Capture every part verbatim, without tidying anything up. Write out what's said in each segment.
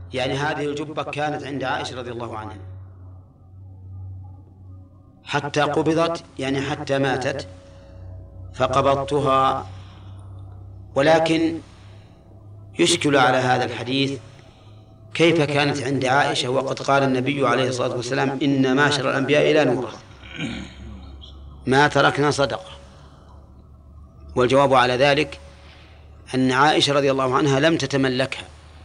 يعني هذه الجبة كانت عند عائشة رضي الله عنها حتى قبضت، يعني حتى ماتت فقبضتها. ولكن يشكل على هذا الحديث كيف كانت عند عائشة وقد قال النبي عليه الصلاة والسلام إن معشر الأنبياء لا نورث ما تركنا صدقة. والجواب على ذلك أن عائشة رضي الله عنها لم تتملكها،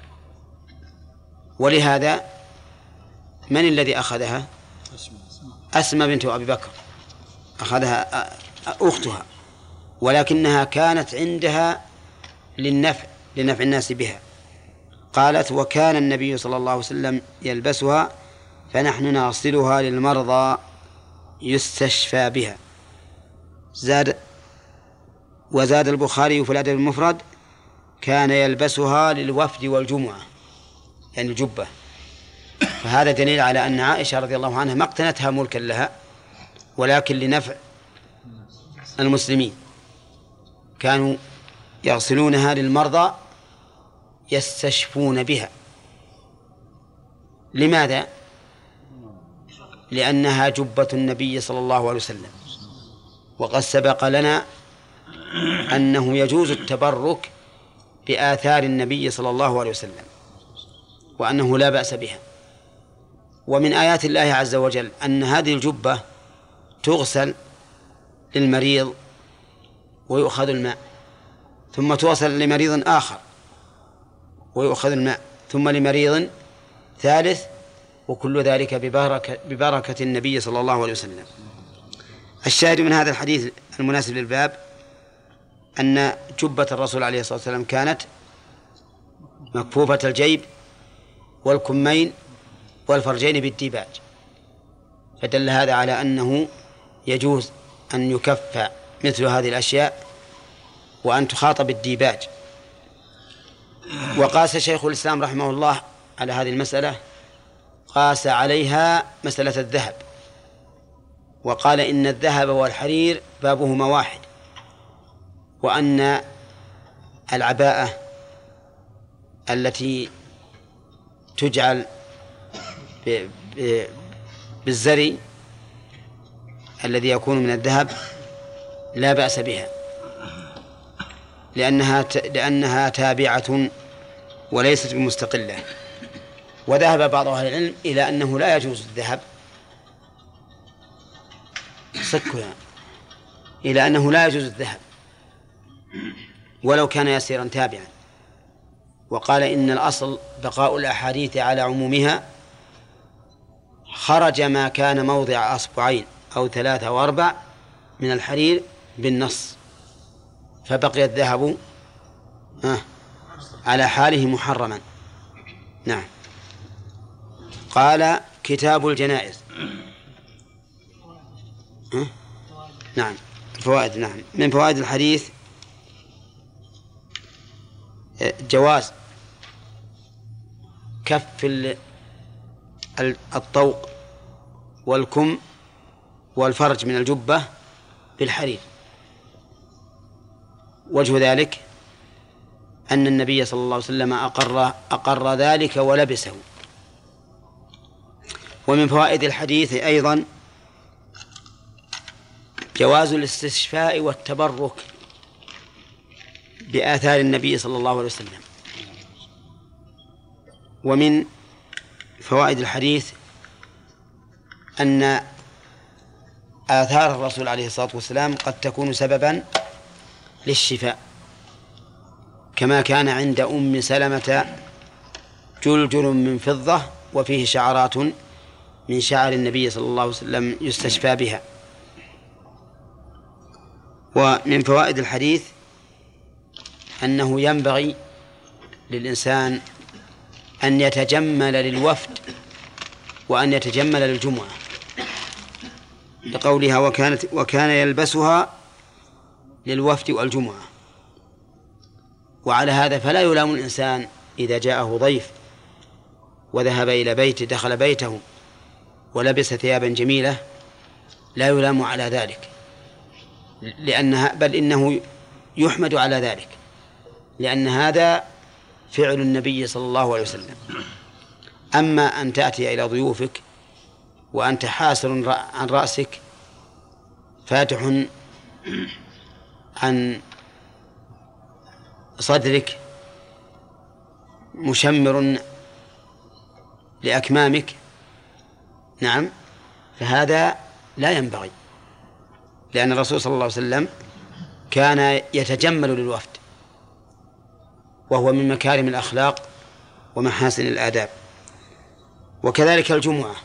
ولهذا من الذي أخذها؟ أسمى بنت أبي بكر أخذها أختها، ولكنها كانت عندها للنفع لنفع الناس بها. قالت وكان النبي صلى الله عليه وسلم يلبسها فنحن نغسلها للمرضى يستشفى بها. زاد وزاد البخاري في الأدب المفرد كان يلبسها للوفد والجمعة، يعني الجبة. فهذا دليل على أن عائشة رضي الله عنها ما اقتنتها ملكا لها ولكن لنفع المسلمين، كانوا يغسلونها للمرضى يستشفون بها. لماذا؟ لأنها جبة النبي صلى الله عليه وسلم، وقد سبق لنا أنه يجوز التبرك بآثار النبي صلى الله عليه وسلم وأنه لا بأس بها. ومن آيات الله عز وجل أن هذه الجبة تغسل للمريض ويؤخذ الماء، ثم توصل لمريض آخر ويؤخذ الماء، ثم لمريض ثالث، وكل ذلك ببركة, ببركة النبي صلى الله عليه وسلم. الشاهد من هذا الحديث المناسب للباب أن جبة الرسول عليه الصلاة والسلام كانت مكفوفة الجيب والكمين والفرجين بالديباج، فدل هذا على أنه يجوز أن يكفى مثل هذه الأشياء وأن تخاطب الديباج. وقاس شيخ الإسلام رحمه الله على هذه المسألة، قاس عليها مسألة الذهب، وقال إن الذهب والحرير بابهما واحد، وأن العباءة التي تجعل بالزري الذي يكون من الذهب لا بأس بها، لأنها لأنها تابعة وليست بمستقلة. وذهب بعض أهل العلم إلى أنه لا يجوز الذهب سكها إلى أنه لا يجوز الذهب ولو كان يسيرا تابعا، وقال إن الأصل بقاء الأحاديث على عمومها، خرج ما كان موضع أصبعين أو ثلاثة أو أربع من الحرير بالنص، فبقي الذهب على حاله محرما. نعم. قال كتاب الجنائز. نعم الفوائد. نعم من فوائد الحديث جواز كف الطوق والكم والفرج من الجبة بالحرير. وجه ذلك أن النبي صلى الله عليه وسلم أقر, أقر ذلك ولبسه. ومن فوائد الحديث أيضا جواز الاستشفاء والتبرك بآثار النبي صلى الله عليه وسلم. ومن فوائد الحديث أن آثار الرسول عليه الصلاة والسلام قد تكون سببا للشفاء، كما كان عند أم سلمة جلجل من فضة وفيه شعرات من شعر النبي صلى الله عليه وسلم يستشفى بها. ومن فوائد الحديث أنه ينبغي للإنسان أن يتجمل للوفد وأن يتجمل للجمعة، لقولها وكانت وكان يلبسها للوفد والجمعة. وعلى هذا فلا يلام الإنسان إذا جاءه ضيف وذهب إلى بيته، دخل بيته ولبس ثيابا جميلة، لا يلام على ذلك، لأنها بل إنه يحمد على ذلك، لأن هذا فعل النبي صلى الله عليه وسلم. أما أن تأتي إلى ضيوفك وأنت حاسر عن رأسك فاتح عن صدرك مشمر لأكمامك، نعم، فهذا لا ينبغي، لأن الرسول صلى الله عليه وسلم كان يتجمل للوفد، وهو من مكارم الأخلاق ومحاسن الآداب. وكذلك الجمعة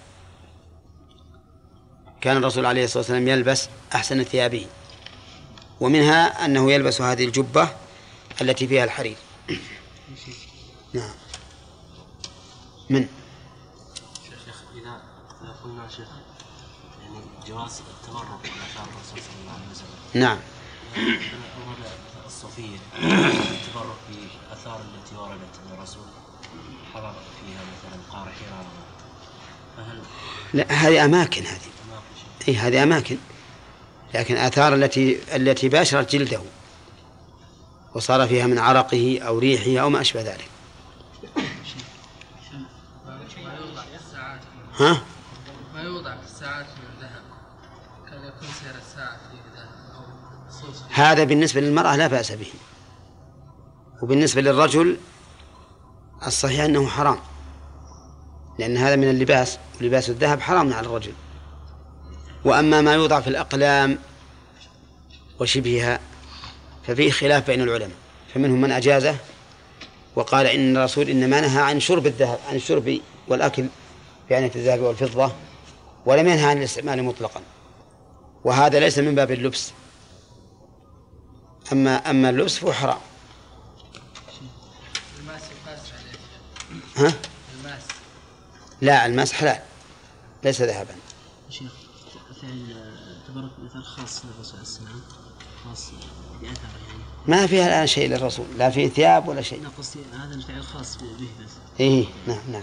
كان الرسول عليه الصلاة والسلام يلبس أحسن ثيابه، ومنها أنه يلبس هذه الجبة التي فيها الحرير. نعم. من شيخ إذا قلنا شيخ يعني جواز التبرك بآثار الرسول صلى الله عليه وسلم. نعم. أولا الصوفية التبرك بآثار التي وردت من الرسول حضر فيها مثلا قار حراء، فهل لا هذه أماكن، هذه أي هذه أماكن، لكن آثار التي التي باشرت جلده وصار فيها من عرقه أو ريحه أو ما أشبه ذلك. ها؟ ما يوضع في الساعات من ذهب كان يكون سير الساعة في ذهب أو صوص. هذا بالنسبة للمرأة لا بأس به، وبالنسبة للرجل الصحيح أنه حرام، لأن هذا من اللباس، ولباس الذهب حرام على الرجل. وأما ما يوضع في الأقلام وشبهها ففيه خلاف بين العلماء، فمنهم من أجازه وقال إن الرسول إنما نهى عن شرب الذهب، عن الشرب والأكل في آنية الذهب والفضة، ولم ينهى عن الاستعمال مطلقا، وهذا ليس من باب اللبس. أما أما اللبس فهو حرام. الماس يقاس عليه. ها؟ الماس لا، الماس حلال ليس ذهبا. شيخ فعل تبرك مثال خاص للرسول عليه السلام، خاص بأثر يعني ما فيها الآن شيء للرسول، لا في ثياب ولا شيء. لا قصدي هذا الفعل خاص به بس. إيه نعم نعم.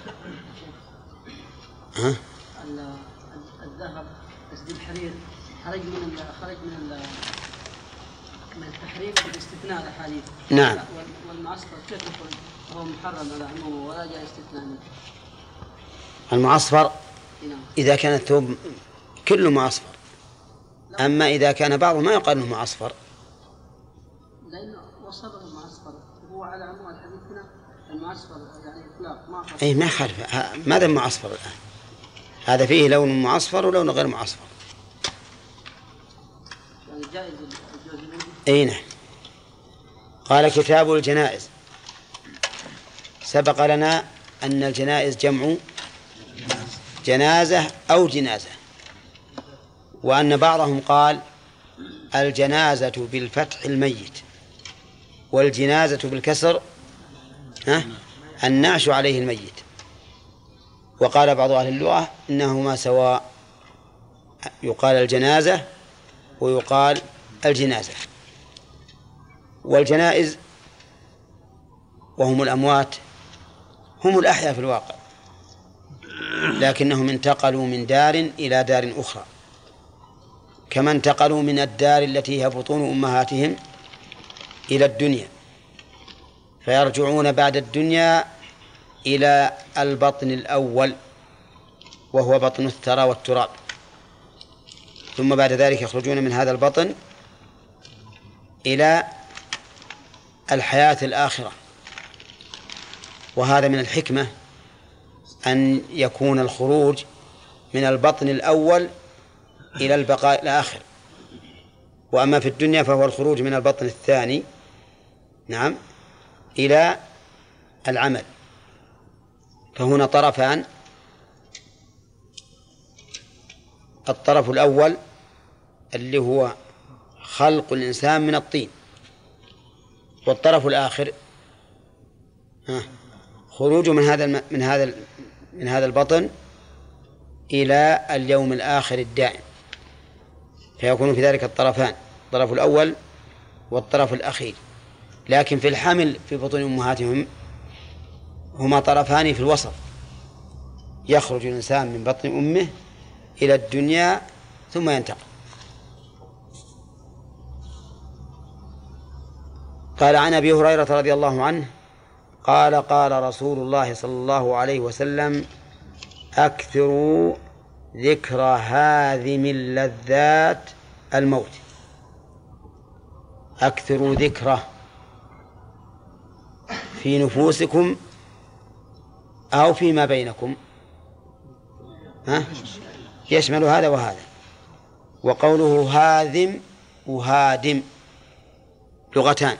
ها؟ الذهب قصدي الحرير خرج من خرج من من التحريم باستثناء الأحاديث. نعم. والمعصفر كيف يخرج؟ هو محرم على عمومه ولا جاء استثناء منه. المعصفر إذا كان الثوب كله معصفر، أما إذا كان بعضه ما يقال أنه معصفر، لأنه وصفه معصفر هو على عموم الحديث هنا المعصفر يعني إطلاق ما أي ما خالف. ماذا معصفر الآن؟ هذا فيه لون معصفر ولون غير معصفر. يعني جائز الجوز. أي نعم. قال كتاب الجنائز. سبق لنا أن الجنائز جمع جنازة أو جنازة، وأن بعضهم قال الجنازة بالفتح الميت، والجنازة بالكسر ها النعش عليه الميت. وقال بعض أهل اللغة إنهما سواء، يقال الجنازة ويقال الجنازة. والجنائز وهم الأموات هم الأحياء في الواقع، لكنهم انتقلوا من دار إلى دار أخرى، كما انتقلوا من الدار التي هي بطون أمهاتهم إلى الدنيا، فيرجعون بعد الدنيا إلى البطن الأول وهو بطن الثرى والتراب، ثم بعد ذلك يخرجون من هذا البطن إلى الحياة الآخرة. وهذا من الحكمة أن يكون الخروج من البطن الأول إلى البقاء الآخر. وأما في الدنيا فهو الخروج من البطن الثاني نعم إلى العمل. فهنا طرفان: الطرف الأول اللي هو خلق الإنسان من الطين، والطرف الآخر ها خروجه من هذا من هذا من هذا البطن إلى اليوم الآخر الدائم. فيكون في ذلك الطرفان، الطرف الأول والطرف الأخير. لكن في الحمل في بطون أمهاتهم هما طرفان في الوسط، يخرج الإنسان من بطن أمه إلى الدنيا ثم ينتقل. قال عن أبي هريرة رضي الله عنه قال قال رسول الله صلى الله عليه وسلم: أكثروا ذكر هاذم اللذات الموت. أكثروا ذكره في نفوسكم أو فيما بينكم، ها؟ يشمل هذا وهذا. وقوله هاذم وهادم لغتان،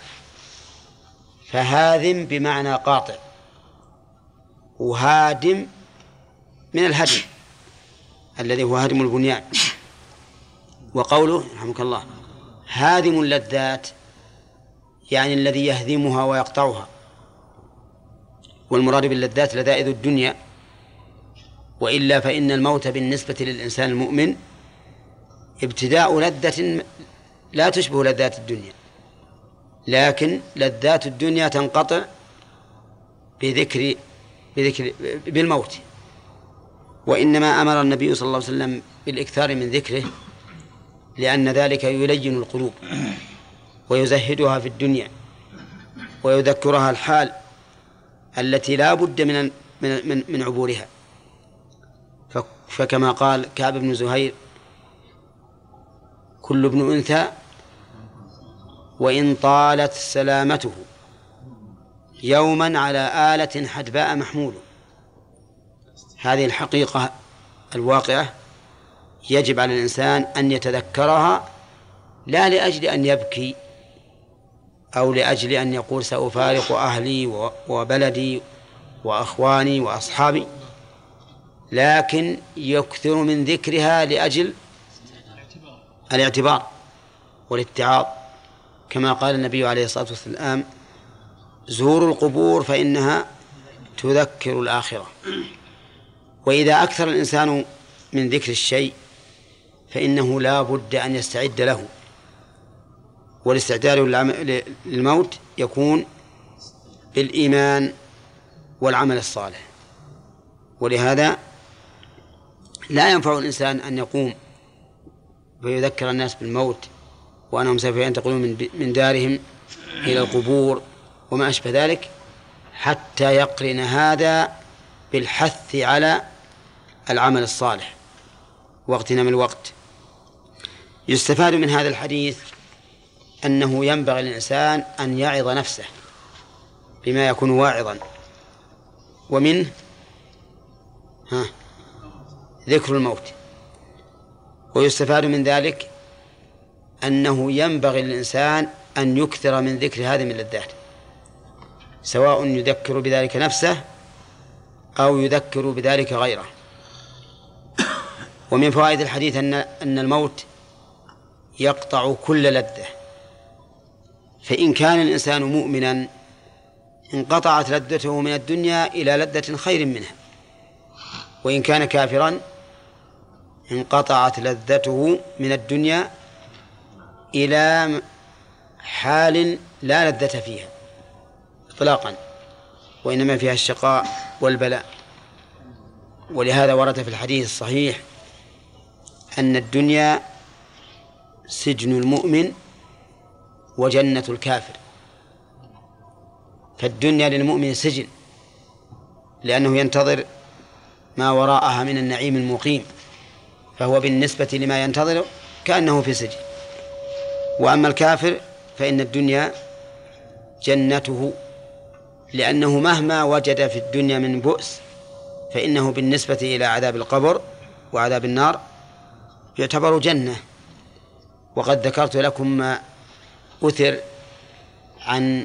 فهاذم بمعنى قاطع، وهادم من الهدم الذي هو هدم البنيان. وقوله رحمك الله هادم اللذات يعني الذي يهدمها ويقطعها، والمراد باللذات لذائذ الدنيا، وإلا فإن الموت بالنسبة للإنسان المؤمن ابتداء لذة لا تشبه لذات الدنيا، لكن لذات الدنيا تنقطع بذكر بذكر بالموت. وإنما أمر النبي صلى الله عليه وسلم بالإكثار من ذكره لأن ذلك يلين القلوب ويزهدها في الدنيا ويذكرها الحال التي لا بد من من من, من عبورها. فكما قال كعب بن زهير: كل ابن أنثى وإن طالت سلامته يوما على آلة حدباء محمول. هذه الحقيقة الواقعة يجب على الإنسان أن يتذكرها، لا لأجل أن يبكي أو لأجل أن يقول سأفارق أهلي وبلدي وأخواني وأصحابي، لكن يكثر من ذكرها لأجل الاعتبار والاتعاظ، كما قال النبي عليه الصلاة والسلام: زوروا القبور فإنها تذكر الآخرة. وإذا أكثر الإنسان من ذكر الشيء فإنه لا بد أن يستعد له، والاستعداد للموت يكون بالإيمان والعمل الصالح. ولهذا لا ينفع الإنسان أن يقوم ويذكر الناس بالموت وأنهم سوف ينتقلون من دارهم إلى القبور وما أشبه ذلك حتى يقرن هذا بالحث على العمل الصالح واغتنام الوقت. يستفاد من هذا الحديث أنه ينبغي للإنسان أن يعظ نفسه بما يكون واعظا، ومنه ها ذكر الموت. ويستفاد من ذلك أنه ينبغي للإنسان أن يكثر من ذكر هذه من اللذات، سواء يذكر بذلك نفسه أو يذكر بذلك غيره. ومن فوائد الحديث أن أن الموت يقطع كل لذة، فإن كان الإنسان مؤمنا انقطعت لذته من الدنيا إلى لذة خير منها، وإن كان كافرا انقطعت لذته من الدنيا إلى حال لا لذة فيها إطلاقا، وإنما فيها الشقاء والبلاء. ولهذا ورد في الحديث الصحيح أن الدنيا سجن المؤمن وجنة الكافر. فالدنيا للمؤمن سجن لأنه ينتظر ما وراءها من النعيم المقيم، فهو بالنسبة لما ينتظر كأنه في سجن. وأما الكافر فإن الدنيا جنته، لأنه مهما وجد في الدنيا من بؤس فإنه بالنسبة إلى عذاب القبر وعذاب النار يعتبر جنة. وقد ذكرت لكم ما أثر عن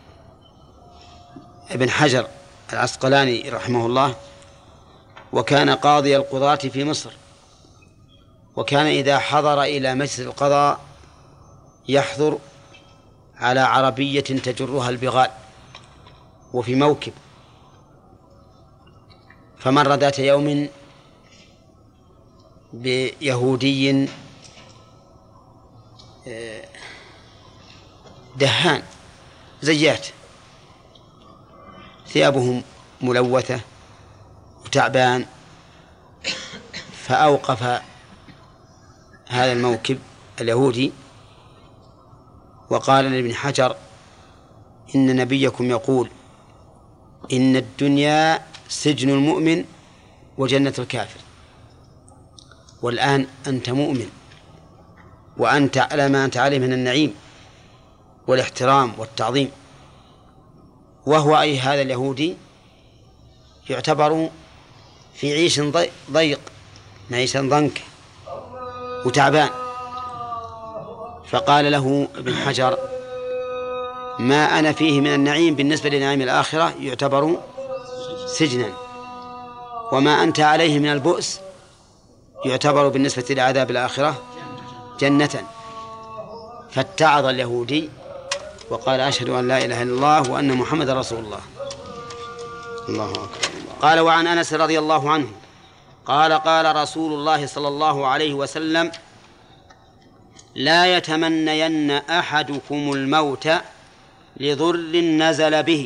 ابن حجر العسقلاني رحمه الله، وكان قاضي القضاة في مصر، وكان إذا حضر إلى مجلس القضاء يحضر على عربية تجرها البغال وفي موكب. فمر ذات يوم بيهودي دهان زيات، ثيابهم ملوثة وتعبان، فأوقف هذا الموكب اليهودي وقال لابن حجر: إن نبيكم يقول إن الدنيا سجن المؤمن وجنة الكافر. والآن أنت مؤمن وأنت على ما أنت عليه من النعيم والاحترام والتعظيم، وهو أي هذا اليهودي يعتبر في عيش ضيق، معيشا ضنك وتعبان. فقال له ابن حجر: ما أنا فيه من النعيم بالنسبة لنعيم الآخرة يعتبر سجنا، وما أنت عليه من البؤس يعتبر بالنسبة لعذاب الآخرة جنة. فاتعظ اليهودي وقال: أشهد أن لا إله إلا الله وأن محمد رسول الله. الله أكبر. قال: وعن أنس رضي الله عنه قال: قال رسول الله صلى الله عليه وسلم: لا يتمنين أحدكم الموت لضر نزل به،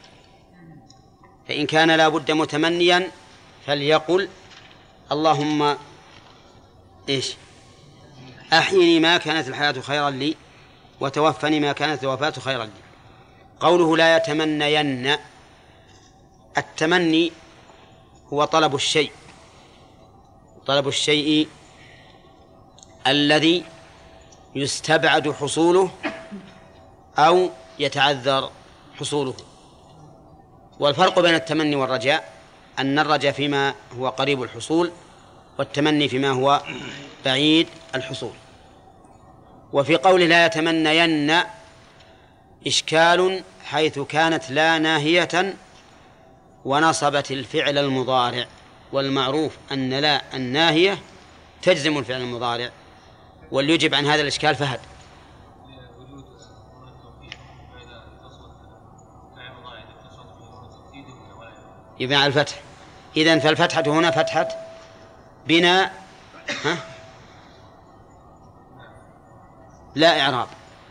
فإن كان لا بد متمنيا فليقل: اللهم إيش أحيني ما كانت الحياة خيرا لي، وتوفني ما كانت الوفاة خيرا لي. قوله لا يتمنين، التمني هو طلب الشيء، طلب الشيء الذي يستبعد حصوله أو يتعذر حصوله. والفرق بين التمني والرجاء أن الرجاء فيما هو قريب الحصول، والتمني فيما هو بعيد الحصول. وفي قوله لا يتمنين إشكال، حيث كانت لا ناهية ونصبت الفعل المضارع، والمعروف أن لا الناهية تجزم الفعل المضارع. وليجب عن هذا الإشكال فهد. يبنى على الفتح. إذن فالفتحة هنا فتحة بناء ها؟ لا إعراب.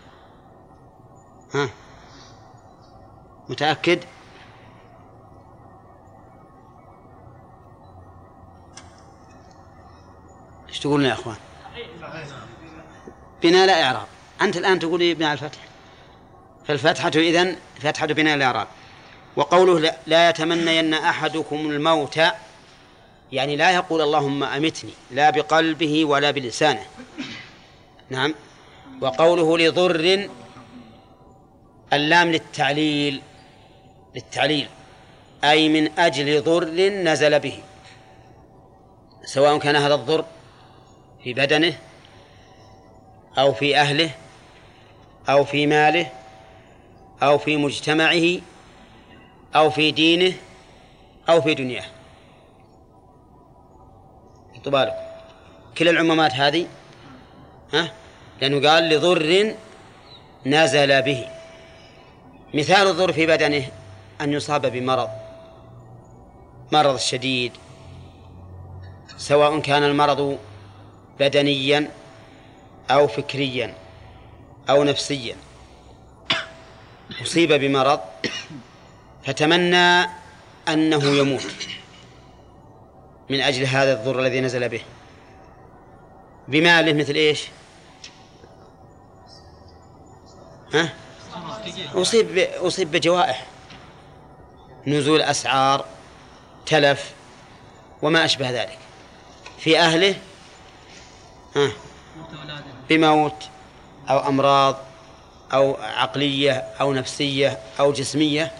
ها متأكد؟ ايش تقولون يا أخوان؟ بناء لا إعراب. أنت الآن تقول بناء الفتح، فالفتحة إذن فتحة بناء الإعراب. وقوله لا يتمنين أحدكم الموت، يعني لا يقول اللهم أمتني، لا بقلبه ولا بلسانه. نعم. وقوله لضر، اللام للتعليل، للتعليل أي من أجل ضر نزل به، سواء كان هذا الضر في بدنه أو في أهله أو في ماله أو في مجتمعه أو في دينه أو في دنياه. طبالك كل العمومات هذه، ها؟ لأنه قال لضر نزل به. مثال الضر في بدنه أن يصاب بمرض، مرض شديد، سواء كان المرض بدنيا أو فكريا أو نفسيا، أصيب بمرض فتمنى أنه يموت من أجل هذا الضر الذي نزل به. بماله مثل إيش؟ ها؟ أصيب أصيب بجوائح، نزول أسعار، تلف وما أشبه ذلك. في أهله ها؟ بموت أو أمراض أو عقلية أو نفسية أو جسمية.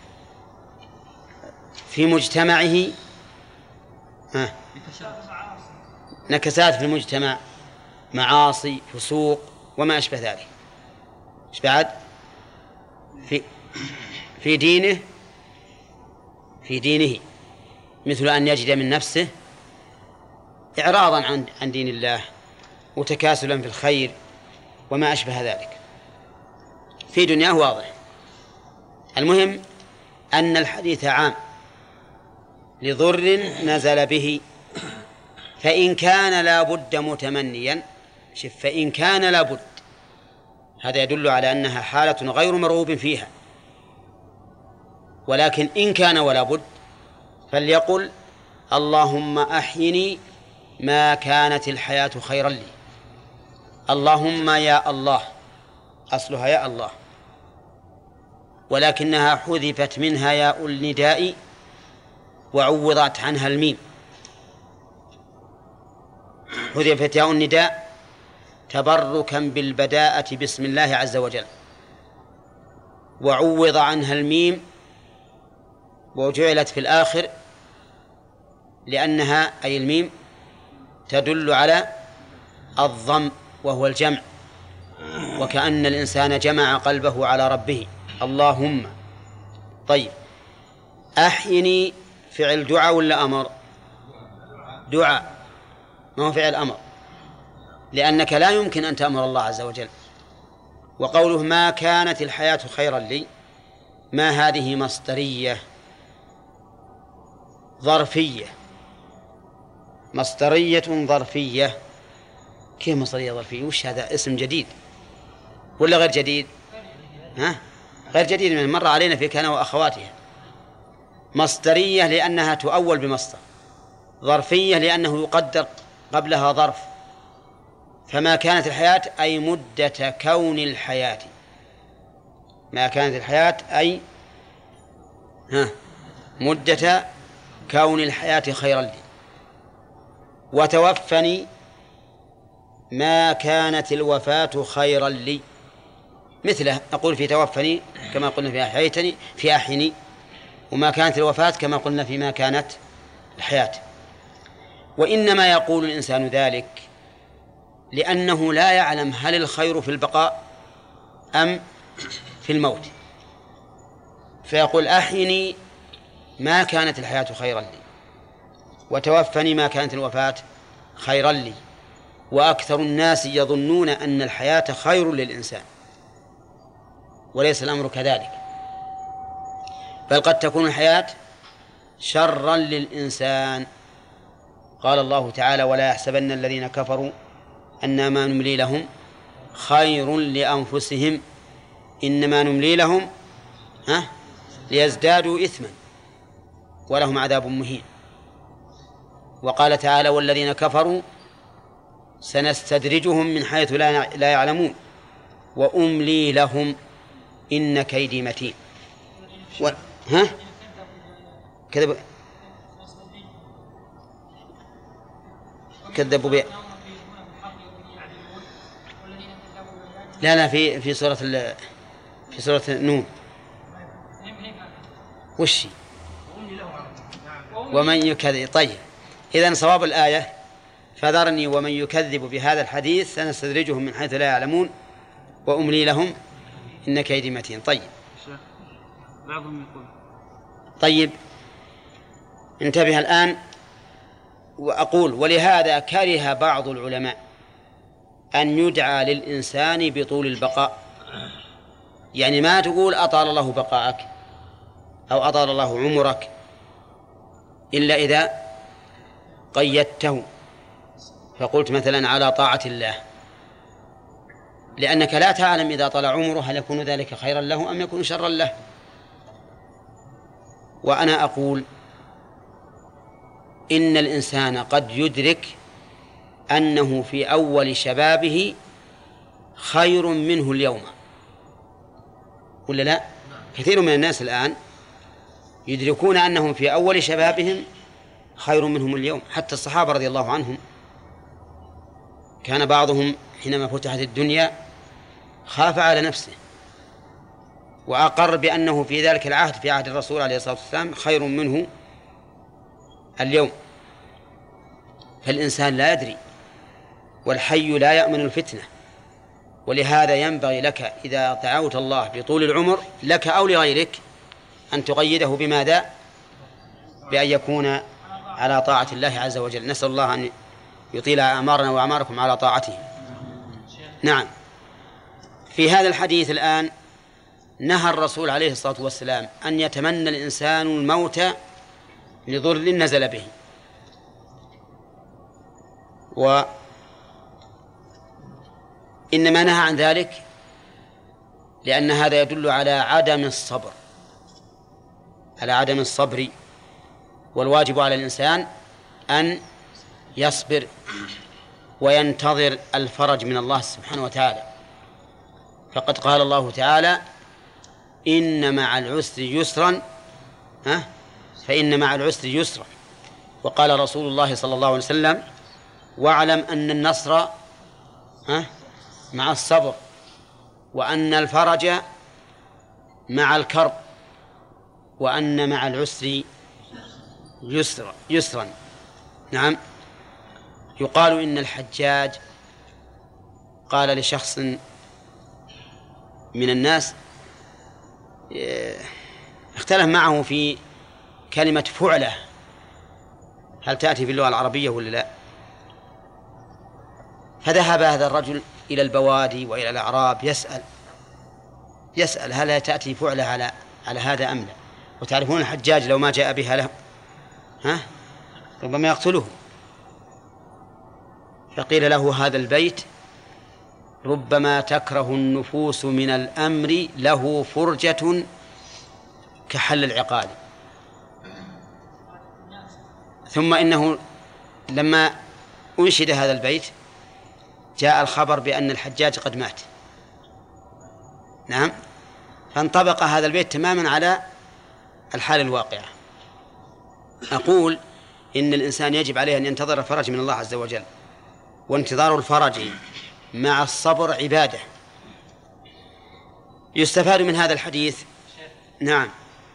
في مجتمعه ها؟ نكسات في المجتمع، معاصي، فسوق وما أشبه ذلك. إيش بعد؟ في في دينه، في دينه مثل أن يجد من نفسه إعراضا عن عن دين الله وتكاسلا في الخير وما أشبه ذلك. في دنياه واضح. المهم أن الحديث عام لضر نزل به، فإن كان لا بد متمنيا. شف فإن كان لا بد، هذا يدل على أنها حالة غير مرغوب فيها. ولكن إن كان ولا بد فليقل اللهم أحيني ما كانت الحياة خيرا لي. اللهم يا الله، أصلها يا الله. ولكنها حذفت منها ياء النداء وعوضت عنها الميم. حذفت ياء النداء تبركا بالبداءة بسم الله عز وجل، وعوض عنها الميم وجعلت في الآخر لأنها أي الميم تدل على الضم وهو الجمع، وكأن الإنسان جمع قلبه على ربه. اللهم. طيب، أحيني فعل دعاء ولا أمر؟ دعاء، ما هو فعل أمر، لأنك لا يمكن أن تأمر الله عز وجل. وقوله ما كانت الحياة خيرا لي، ما هذه مصدرية ظرفية، مصدرية ظرفية. كيف مصدرية ظرفية؟ وش هذا؟ اسم جديد ولا غير جديد؟ ها؟ غير جديد، من مر علينا في كان وأخواتها. مصدرية لأنها تؤول بمصدر، ظرفية لأنه يقدر قبلها ظرف. فما كانت الحياة أي مدة كون الحياة، ما كانت الحياة أي ها مدة كون الحياة خيرا لي. وتوفني ما كانت الوفاة خيرا لي، مثله نقول في توفني كما قلنا في أحييتني في أحيني، وما كانت الوفاة كما قلنا فيما كانت الحياة. وإنما يقول الإنسان ذلك لأنه لا يعلم هل الخير في البقاء أم في الموت، فيقول أحيني ما كانت الحياة خيرا لي، وتوفني ما كانت الوفاة خيرا لي. وأكثر الناس يظنون أن الحياة خير للإنسان، وليس الأمر كذلك، بل قد تكون الحياة شرا للإنسان. قال الله تعالى ولا يحسبن الذين كفروا أنما نملي لهم خير لأنفسهم إنما نملي لهم ها ليزدادوا إثما ولهم عذاب مهين. وقال تعالى والذين كفروا سنستدرجهم من حيث لا يعلمون وأملي لهم إن كيدي متين. و... ها كذب كذبوا بي... لا لا في في سورة ال... في سورة النون وشي ومن يكذب. طيب، إذن صواب الآية فذرني ومن يكذب بهذا الحديث سنستدرجهم من حيث لا يعلمون وأملي لهم إن كيدي متين. طيب بعضهم يقول طيب انتبه الآن وأقول ولهذا كره بعض العلماء أن يدعى للإنسان بطول البقاء، يعني ما تقول أطال الله بقاءك أو أطال الله عمرك إلا إذا قيدته، فقلت مثلا على طاعة الله، لأنك لا تعلم إذا طال عمره هل يكون ذلك خيرا له أم يكون شرا له. وأنا أقول إن الإنسان قد يدرك أنه في أول شبابه خير منه اليوم، ولا لا؟ كثير من الناس الآن يدركون أنهم في أول شبابهم خير منهم اليوم. حتى الصحابة رضي الله عنهم كان بعضهم حينما فتحت الدنيا خاف على نفسه وأقر بأنه في ذلك العهد في عهد الرسول عليه الصلاة والسلام خير منه اليوم. فالإنسان لا يدري، والحي لا يأمن الفتنة. ولهذا ينبغي لك إذا دعوت الله بطول العمر لك أو لغيرك أن تقيده بماذا؟ بأن يكون على طاعة الله عز وجل. نسأل الله أن يطيل أعمارنا وأعماركم على طاعته. نعم، في هذا الحديث الآن نهى الرسول عليه الصلاة والسلام أن يتمنى الإنسان الموت لضر نزل به، وإنما نهى عن ذلك لأن هذا يدل على عدم الصبر على عدم الصبر والواجب على الإنسان أن يصبر وينتظر الفرج من الله سبحانه وتعالى. فقد قال الله تعالى إن مع العسر يسرا، ها فإن مع العسر يسرا. وقال رسول الله صلى الله عليه وسلم: واعلم أن النصر ها مع الصبر، وأن الفرج مع الكرب، وأن مع العسر يسرا يسرا. نعم. يقال إن الحجاج قال لشخص من الناس، اختلف معه في كلمة فعلة، هل تأتي في اللغة العربية ولا لا؟ فذهب هذا الرجل إلى البوادي وإلى الأعراب يسأل يسأل هل تأتي فعلة على على هذا أم لا؟ وتعرفون الحجاج لو ما جاء بها له ها ربما يقتله. فقيل له: هذا البيت ربما تكره النفوس من الأمر له فرجة كحل العقال. ثم إنه لما أنشد هذا البيت جاء الخبر بأن الحجاج قد مات. نعم. فانطبق هذا البيت تماما على الحال الواقعة. أقول إن الإنسان يجب عليه أن ينتظر الفرج من الله عز وجل، وانتظار الفرج مع الصبر عبادة. يستفاد من هذا الحديث. نعم.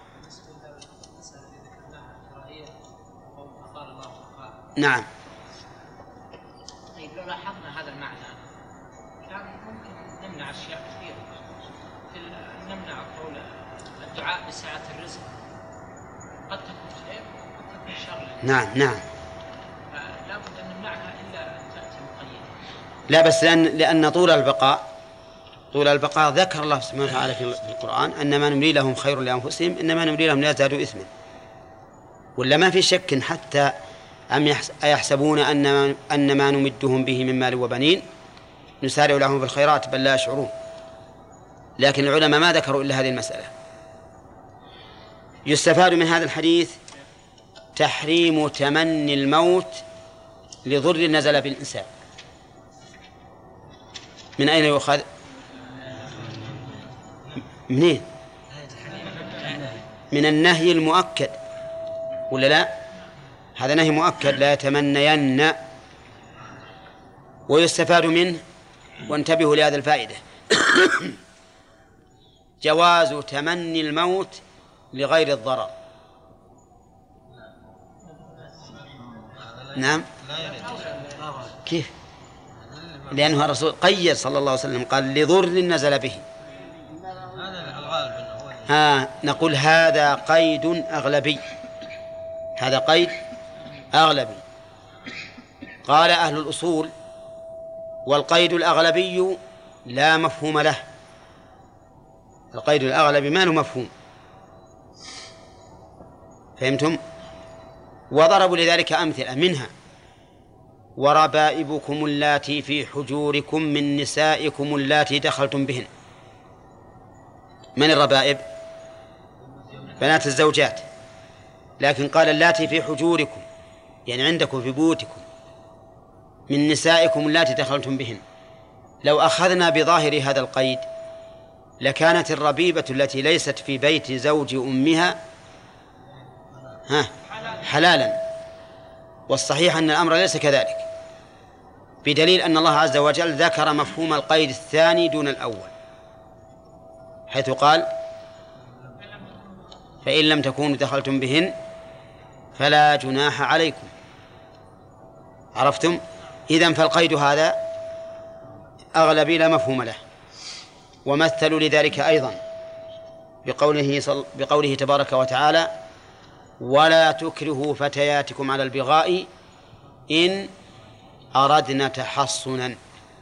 نعم. طيب لو لاحظنا هذا المعنى كان ممكن نمنع أشياء كثيرة، نمنع قول الدعاء بسعة الرزق، قد تكون خير وقد تكون شر. نعم نعم. لا بد أن نمنعها إلا أن تأتي مقيدة. لا بس لأن لأن طول البقاء طول البقاء ذكر الله سبحانه وتعالى في القرآن أن ما نملي لهم خير لأنفسهم إنما نملي لهم ليزدادوا إثما. ولا ما في شك حتى أم يحسبون أن أن ما نمدهم به من مال وبنين نسارع لهم في الخيرات بل لا يشعرون. لكن العلماء ما ذكروا إلا هذه المسألة. يستفاد من هذا الحديث تحريم تمني الموت لضر نزل بالإنسان. من أين يؤخذ؟ منين؟ من النهي المؤكد ولا لا؟ هذا نهي مؤكد: لا يتمنين. ويستفاد منه، وانتبهوا لهذا الفائدة، جواز تمني الموت لغير الضرر. نعم. كيف؟ لأنه الرسول قيد صلى الله عليه وسلم قال: لضر نزل به. ها نقول هذا قيد أغلبي، هذا قيد أغلبي. قال أهل الأصول: والقيد الأغلبي لا مفهوم له. القيد الأغلبي ما له مفهوم. فهمتم؟ وضربوا لذلك أمثلة منها: وربائبكم اللاتي في حجوركم من نسائكم اللاتي دخلتم بهن. من الربائب؟ بنات الزوجات. لكن قال اللاتي في حجوركم، يعني عندكم في بيوتكم، من نسائكم اللاتي دخلتم بهن. لو أخذنا بظاهر هذا القيد لكانت الربيبة التي ليست في بيت زوج أمها ها حلالا، والصحيح أن الأمر ليس كذلك، بدليل أن الله عز وجل ذكر مفهوم القيد الثاني دون الأول، حيث قال: فإن لم تكونوا دخلتم بهن فلا جناح عليكم. عرفتم؟ إذن فالقيد هذا أغلبي لا مفهوم له. ومثلوا لذلك أيضا بقوله, صل... بقوله تبارك وتعالى: ولا تكرهوا فتياتكم على البغاء إن أردنا تحصنا.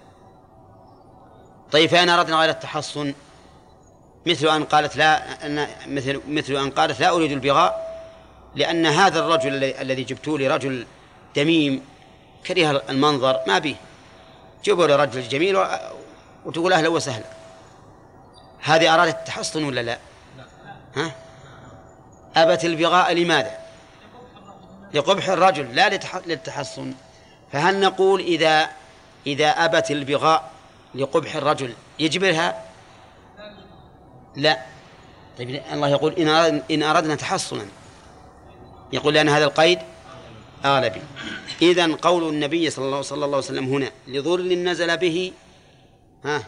طيب فإن أردنا غير التحصن مثل أن قالت لا مثل مثل أن قالت لا أريد البغاء لأن هذا الرجل الذي جبتوا لي رجل دميم كره المنظر ما به، جبوا لي رجل جميل وتقول أهلا وسهلا. هذه أرادت التحصن ولا لا؟ ها؟ أبت البغاء لماذا؟ لقبح الرجل لا للتحصن. فهل نقول إذا إذا أبت البغاء لقبح الرجل يجبرها؟ لا، طيب الله يقول إن أردنا, إن أردنا تحصنا، يقول لأن هذا القيد أغلبي. إذن قول النبي صلى الله, صلى الله عليه وسلم هنا لضر نزل به، ها،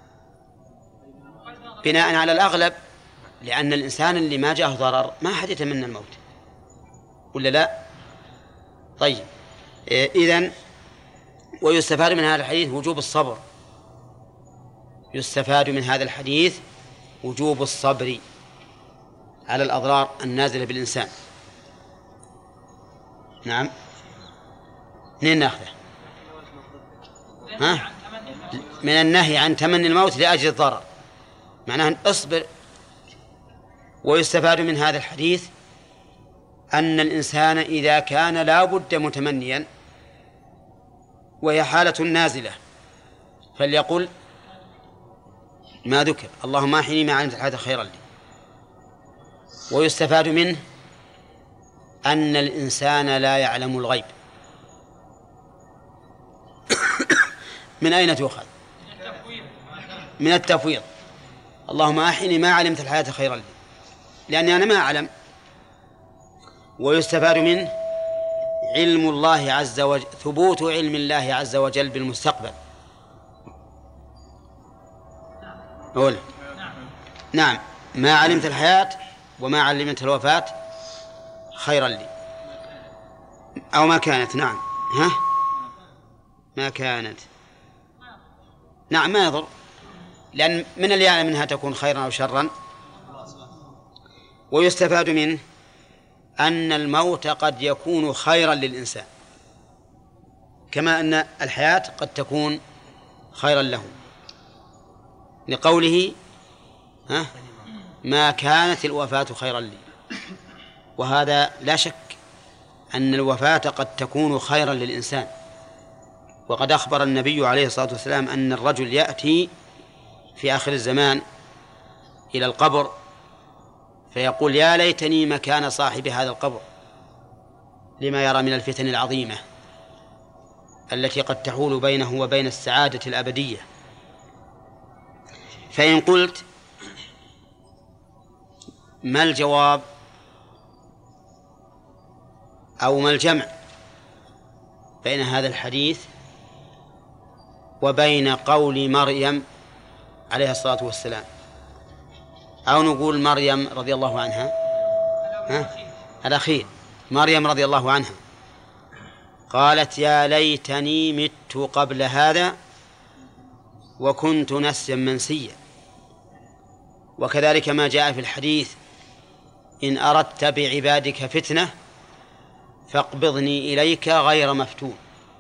بناء على الأغلب، لأن الإنسان اللي ما جاءه ضرر ما حد يتمنى الموت، ولا لا؟ طيب إذن ويستفاد من هذا الحديث وجوب الصبر، يستفاد من هذا الحديث وجوب الصبر على الأضرار النازلة بالإنسان. نعم، منين ناخذه؟ ها؟ من النهي عن تمني الموت لأجل الضرر، معناه اصبر. ويستفاد من هذا الحديث أن الإنسان إذا كان لا بد متمنيا وهي حالة نازلة فليقل ما ذكر اللهم أحيني ما علمت الحياة خيرا لي. ويستفاد منه أن الإنسان لا يعلم الغيب. من أين تؤخذ؟ من التفويض، اللهم أحيني ما علمت الحياة خيرا لي، لأني أنا ما أعلم. ويستفاد منه علم الله عز وجل، ثبوت علم الله عز وجل بالمستقبل. أولا نعم، ما علمت الحياة وما علمت الوفاة خيرا لي، أو ما كانت. نعم، ها، ما كانت، نعم، ما يضر، لأن من اللي يعلم منها تكون خيرا أو شرا. ويستفاد منه أن الموت قد يكون خيرا للإنسان، كما أن الحياة قد تكون خيرا له، لقوله ها ما كانت الوفاة خيرا لي. وهذا لا شك أن الوفاة قد تكون خيرا للإنسان. وقد أخبر النبي عليه الصلاة والسلام أن الرجل يأتي في آخر الزمان إلى القبر فيقول يا ليتني مكان صاحب هذا القبر، لما يرى من الفتن العظيمة التي قد تحول بينه وبين السعادة الأبدية. فإن قلت ما الجواب أو ما الجمع بين هذا الحديث وبين قول مريم عليه الصلاة والسلام، أو نقول مريم رضي الله عنها، ها؟ الأخير مريم رضي الله عنها قالت يا ليتني مت قبل هذا وكنت نسيا منسيا. وكذلك ما جاء في الحديث إن أردت بعبادك فتنة فاقبضني إليك غير مفتون.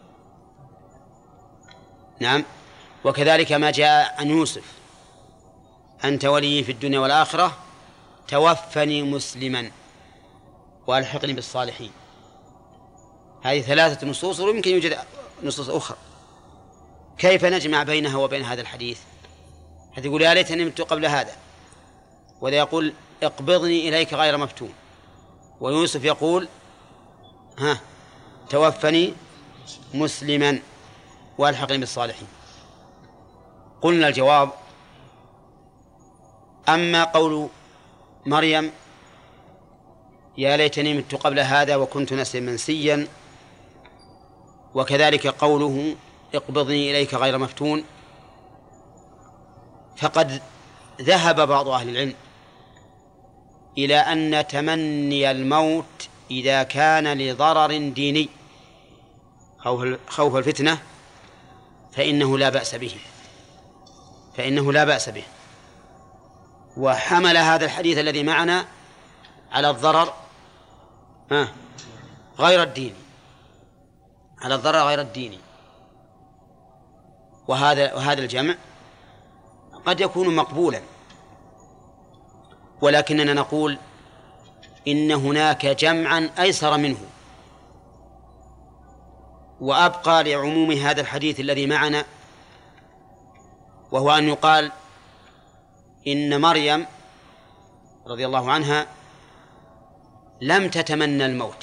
نعم. وكذلك ما جاء عن يوسف أنت ولي في الدنيا والآخرة توفني مسلما وألحقني بالصالحين. هذه ثلاثة نصوص، ويمكن يوجد نصوص أخرى. كيف نجمع بينها وبين هذا الحديث؟ هذا يقول يا ليتني مت قبل هذا، وذا يقول اقبضني إليك غير مفتون، ويوسف يقول ها توفني مسلما وألحقني بالصالحين. قلنا الجواب أما قول مريم يا ليتني مت قبل هذا وكنت نسيا منسيا، وكذلك قوله اقبضني إليك غير مفتون، فقد ذهب بعض أهل العلم إلى أن تمني الموت إذا كان لضرر ديني خوف الفتنة فإنه لا بأس به، فإنه لا بأس به. وحمل هذا الحديث الذي معنا على الضرر ها غير الديني، على الضرر غير الديني. وهذا وهذا الجمع قد يكون مقبولا، ولكننا نقول إن هناك جمعا أيسر منه، وأبقى لعموم هذا الحديث الذي معنا، وهو أن يقال إن مريم رضي الله عنها لم تتمنى الموت،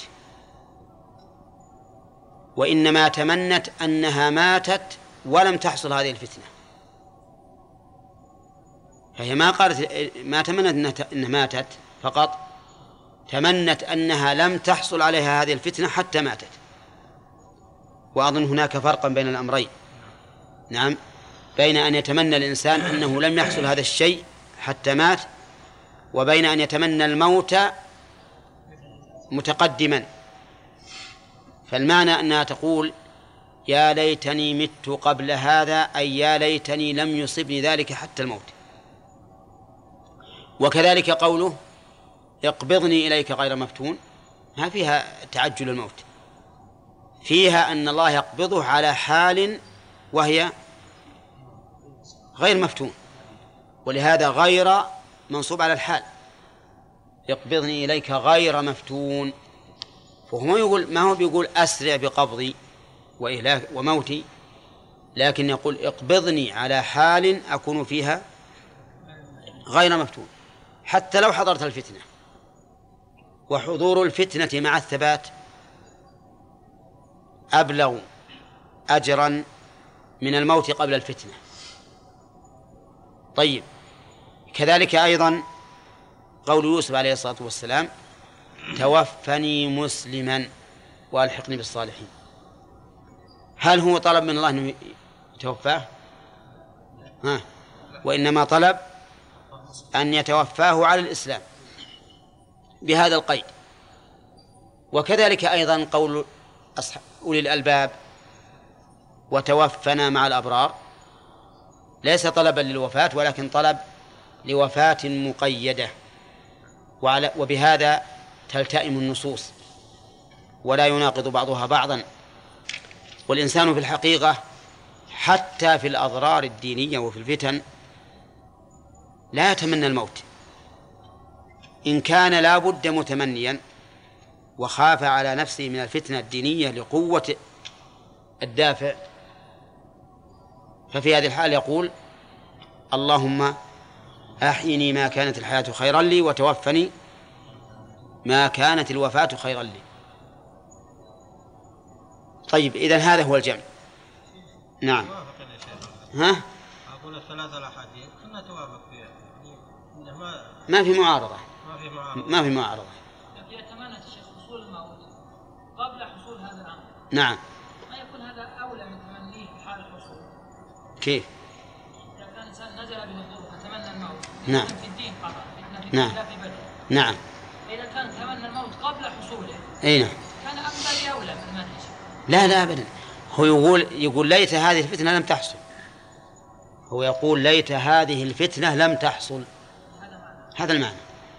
وإنما تمنت أنها ماتت ولم تحصل هذه الفتنة. فهي ما قالت ما تمنت أنها ماتت فقط، تمنت أنها لم تحصل عليها هذه الفتنة حتى ماتت. وأظن هناك فرقا بين الأمرين. نعم، بين أن يتمنى الإنسان أنه لم يحصل هذا الشيء حتى مات، وبين أن يتمنى الموت متقدما. فالمعنى أنها تقول يا ليتني مت قبل هذا، أي يا ليتني لم يصبني ذلك حتى الموت. وكذلك قوله اقبضني إليك غير مفتون، ما فيها تعجل الموت، فيها أن الله يقبضه على حال وهي غير مفتون، ولهذا غير منصوب على الحال، يقبضني إليك غير مفتون. فهو يقول ما هو بيقول أسرع بقبضي وإهلاك وموتي، لكن يقول اقبضني على حال أكون فيها غير مفتون، حتى لو حضرت الفتنة. وحضور الفتنة مع الثبات أبلغ أجرا من الموت قبل الفتنة. طيب، كذلك أيضا قول يوسف عليه الصلاة والسلام توفني مسلما وألحقني بالصالحين، هل هو طلب من الله أن يتوفاه؟ ها، وإنما طلب أن يتوفاه على الإسلام بهذا القيد. وكذلك أيضا قول أولي الألباب وتوفنا مع الأبرار، ليس طلبا للوفاة ولكن طلب لوفاة مقيدة، وبهذا تلتئم النصوص ولا يناقض بعضها بعضا. والإنسان في الحقيقة حتى في الأضرار الدينية وفي الفتن لا يتمنى الموت، إن كان لا بد متمنيا وخاف على نفسه من الفتنة الدينية لقوة الدافع، ففي هذه الحال يقول اللهم أحيني ما كانت الحياة خيرا لي وتوفني ما كانت الوفاة خيرا لي. طيب، إذن هذا هو الجمع. نعم. ها؟ أقول الثلاث الأحاديث كنا توافق فيها، ما ما في معارضة، ما في معارضة ما في معارضة. يتمنى الشيخ حصول الموت قبل حصول هذا الأمر. نعم. ما يكون هذا أولى من تمنيه في حال الحصول؟ كيف؟ إذا كان الإنسان نزل به الظروف فتمنى الموت، نعم، في الدين قطع، فتنة في نعم، لا في بدن. نعم. إذا كان تمنى الموت قبل حصوله، أي نعم، كان أفضل أولى من المنهج. لا لا أبدا، هو يقول يقول ليت هذه الفتنة لم تحصل، هو يقول ليت هذه الفتنة لم تحصل، هذا المعنى.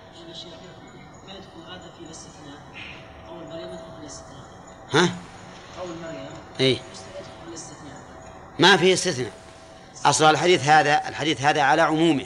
ها؟ إيه؟ ما فيه استثناء، أصل الحديث هذا الحديث هذا على عمومه،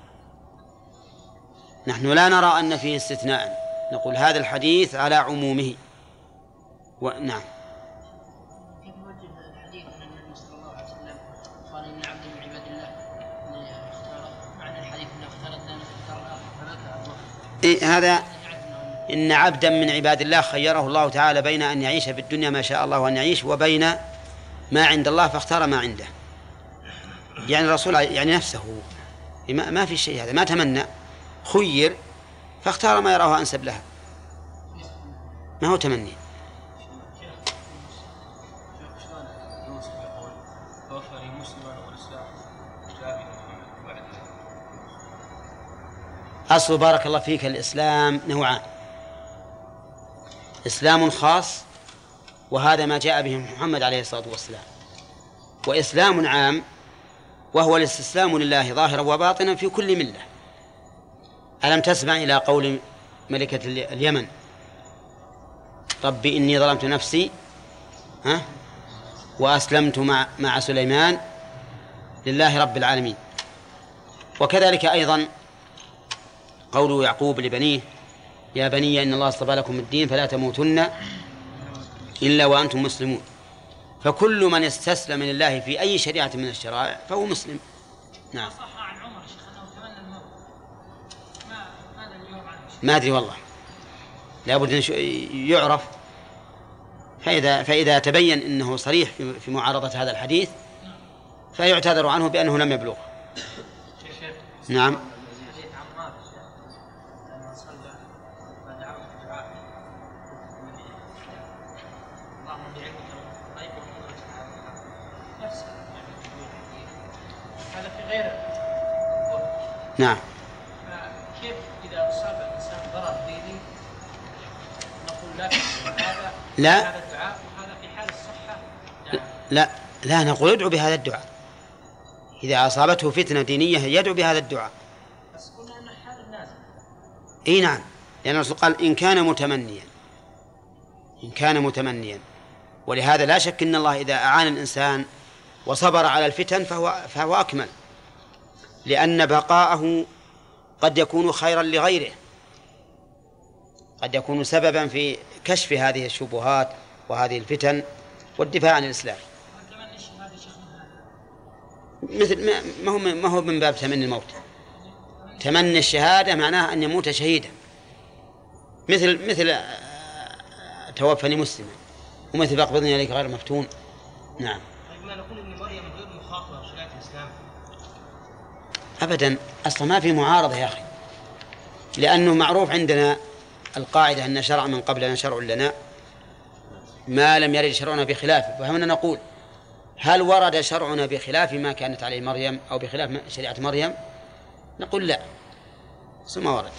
نحن لا نرى أن فيه استثناء، نقول هذا الحديث على عمومه. ونعم. كيف نوجه الحديث أن النبي صلى الله عليه وسلم قال إن عبد من عباد الله اختار معنى الحديث أنه اختار الدم اختار الآخر؟ إيه هذا؟ إن عبدا من عباد الله خيره الله تعالى بين أن يعيش في الدنيا ما شاء الله أن يعيش وبين ما عند الله فاختار ما عنده، يعني الرسول يعني نفسه ما في شيء، هذا ما تمنى، خير فاختار ما يراه أنسب لها، ما هو تمني. أصل بارك الله فيك الإسلام نوعان، إسلام خاص وهذا ما جاء به محمد عليه الصلاة والسلام، وإسلام عام وهو الاستسلام لله ظاهرا وباطنا في كل ملة. ألم تسمع إلى قول ملكة اليمن ربي إني ظلمت نفسي ها وأسلمت مع, مع سليمان لله رب العالمين. وكذلك أيضا قول يعقوب لبنيه يا بني إن الله اصطفى لكم الدين فلا تموتن إلا وأنتم مسلمون. فكل من استسلم لله في أي شريعة من الشرائع فهو مسلم. نعم. صح عن عمر شيخ أنه تمنى الموت، ما ماذا اليوم عنه؟ ما أدري والله، لابد أن يعرف، فإذا فإذا تبين أنه صريح في معارضة هذا الحديث فيعتذر عنه بأنه لم يبلغ. شيخ نعم. حديث عمار لما صلى ودعا الدعاء اللهم بعلمك الغيب وقدرتك على الخلق نفسه يعني هذا في غير الظهر. نعم. فكيف إذا أصاب الإنسان ضرر ديني نقول لا هذا لا. هذا الدعاء وهذا في حال الصحة دعاء. لا لا نقول ادعو بهذا الدعاء. إذا أصابته فتنة دينية يدعو بهذا الدعاء. بس قلنا أن حال النازل. إيه نعم، لأن الرسول قال إن كان متمنيا إن كان متمنيا ولهذا لا شك أن الله إذا أعان الإنسان وصبر على الفتن فهو, فهو أكمل، لأن بقاءه قد يكون خيرا لغيره، قد يكون سببا في كشف هذه الشبهات وهذه الفتن والدفاع عن الإسلام. مثل ما هو ما هو من باب تمني الموت. تمني الشهادة معناه أن يموت شهيدا، مثل مثل توفني مسلما ومثل فاقبضني إليك غير مفتون. نعم. طيب ما نقول إن مريم غير مخاطبة بشريعة الإسلام؟ أبدا، أصلا ما في معارضة يا أخي، لأنه معروف عندنا القاعدة أن شرع من قبلنا شرع لنا ما لم يرد شرعنا بخلافه. فهنا نقول هل ورد شرعنا بخلاف ما كانت عليه مريم أو بخلاف شريعة مريم؟ نقول لا، ثم ورد.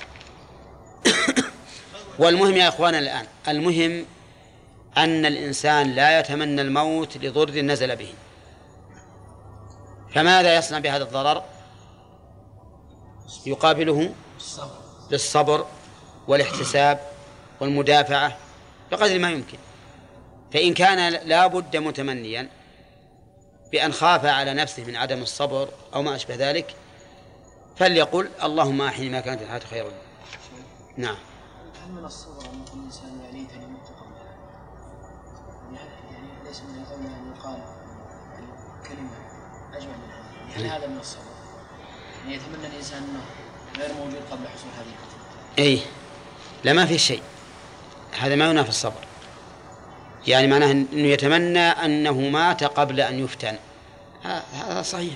والمهم يا إخوانا الآن، المهم أن الإنسان لا يتمنى الموت لضر نزل به. فماذا يصنع بهذا الضرر؟ يقابله بالصبر والاحتساب والمدافعة بقدر ما يمكن. فإن كان لا بد متمنيا بأن خاف على نفسه من عدم الصبر أو ما أشبه ذلك فليقل اللهم أحيني ما كانت الحياة خيرا لي. نعم. هل من الصبر أن يقول الإنسان يا ليتني مت قبلها؟ يعني ليس من الأولى أن يقال كلمة أجمل من هذه؟ هل هذا من الصبر؟ يعني يتمنى الإنسان أنه غير موجود قبل حصول هذه الفتنة؟ أي لا، ما في شيء، هذا ما ينافي الصبر. يعني معناه أنه يتمنى أنه مات قبل أن يفتن، هذا صحيح.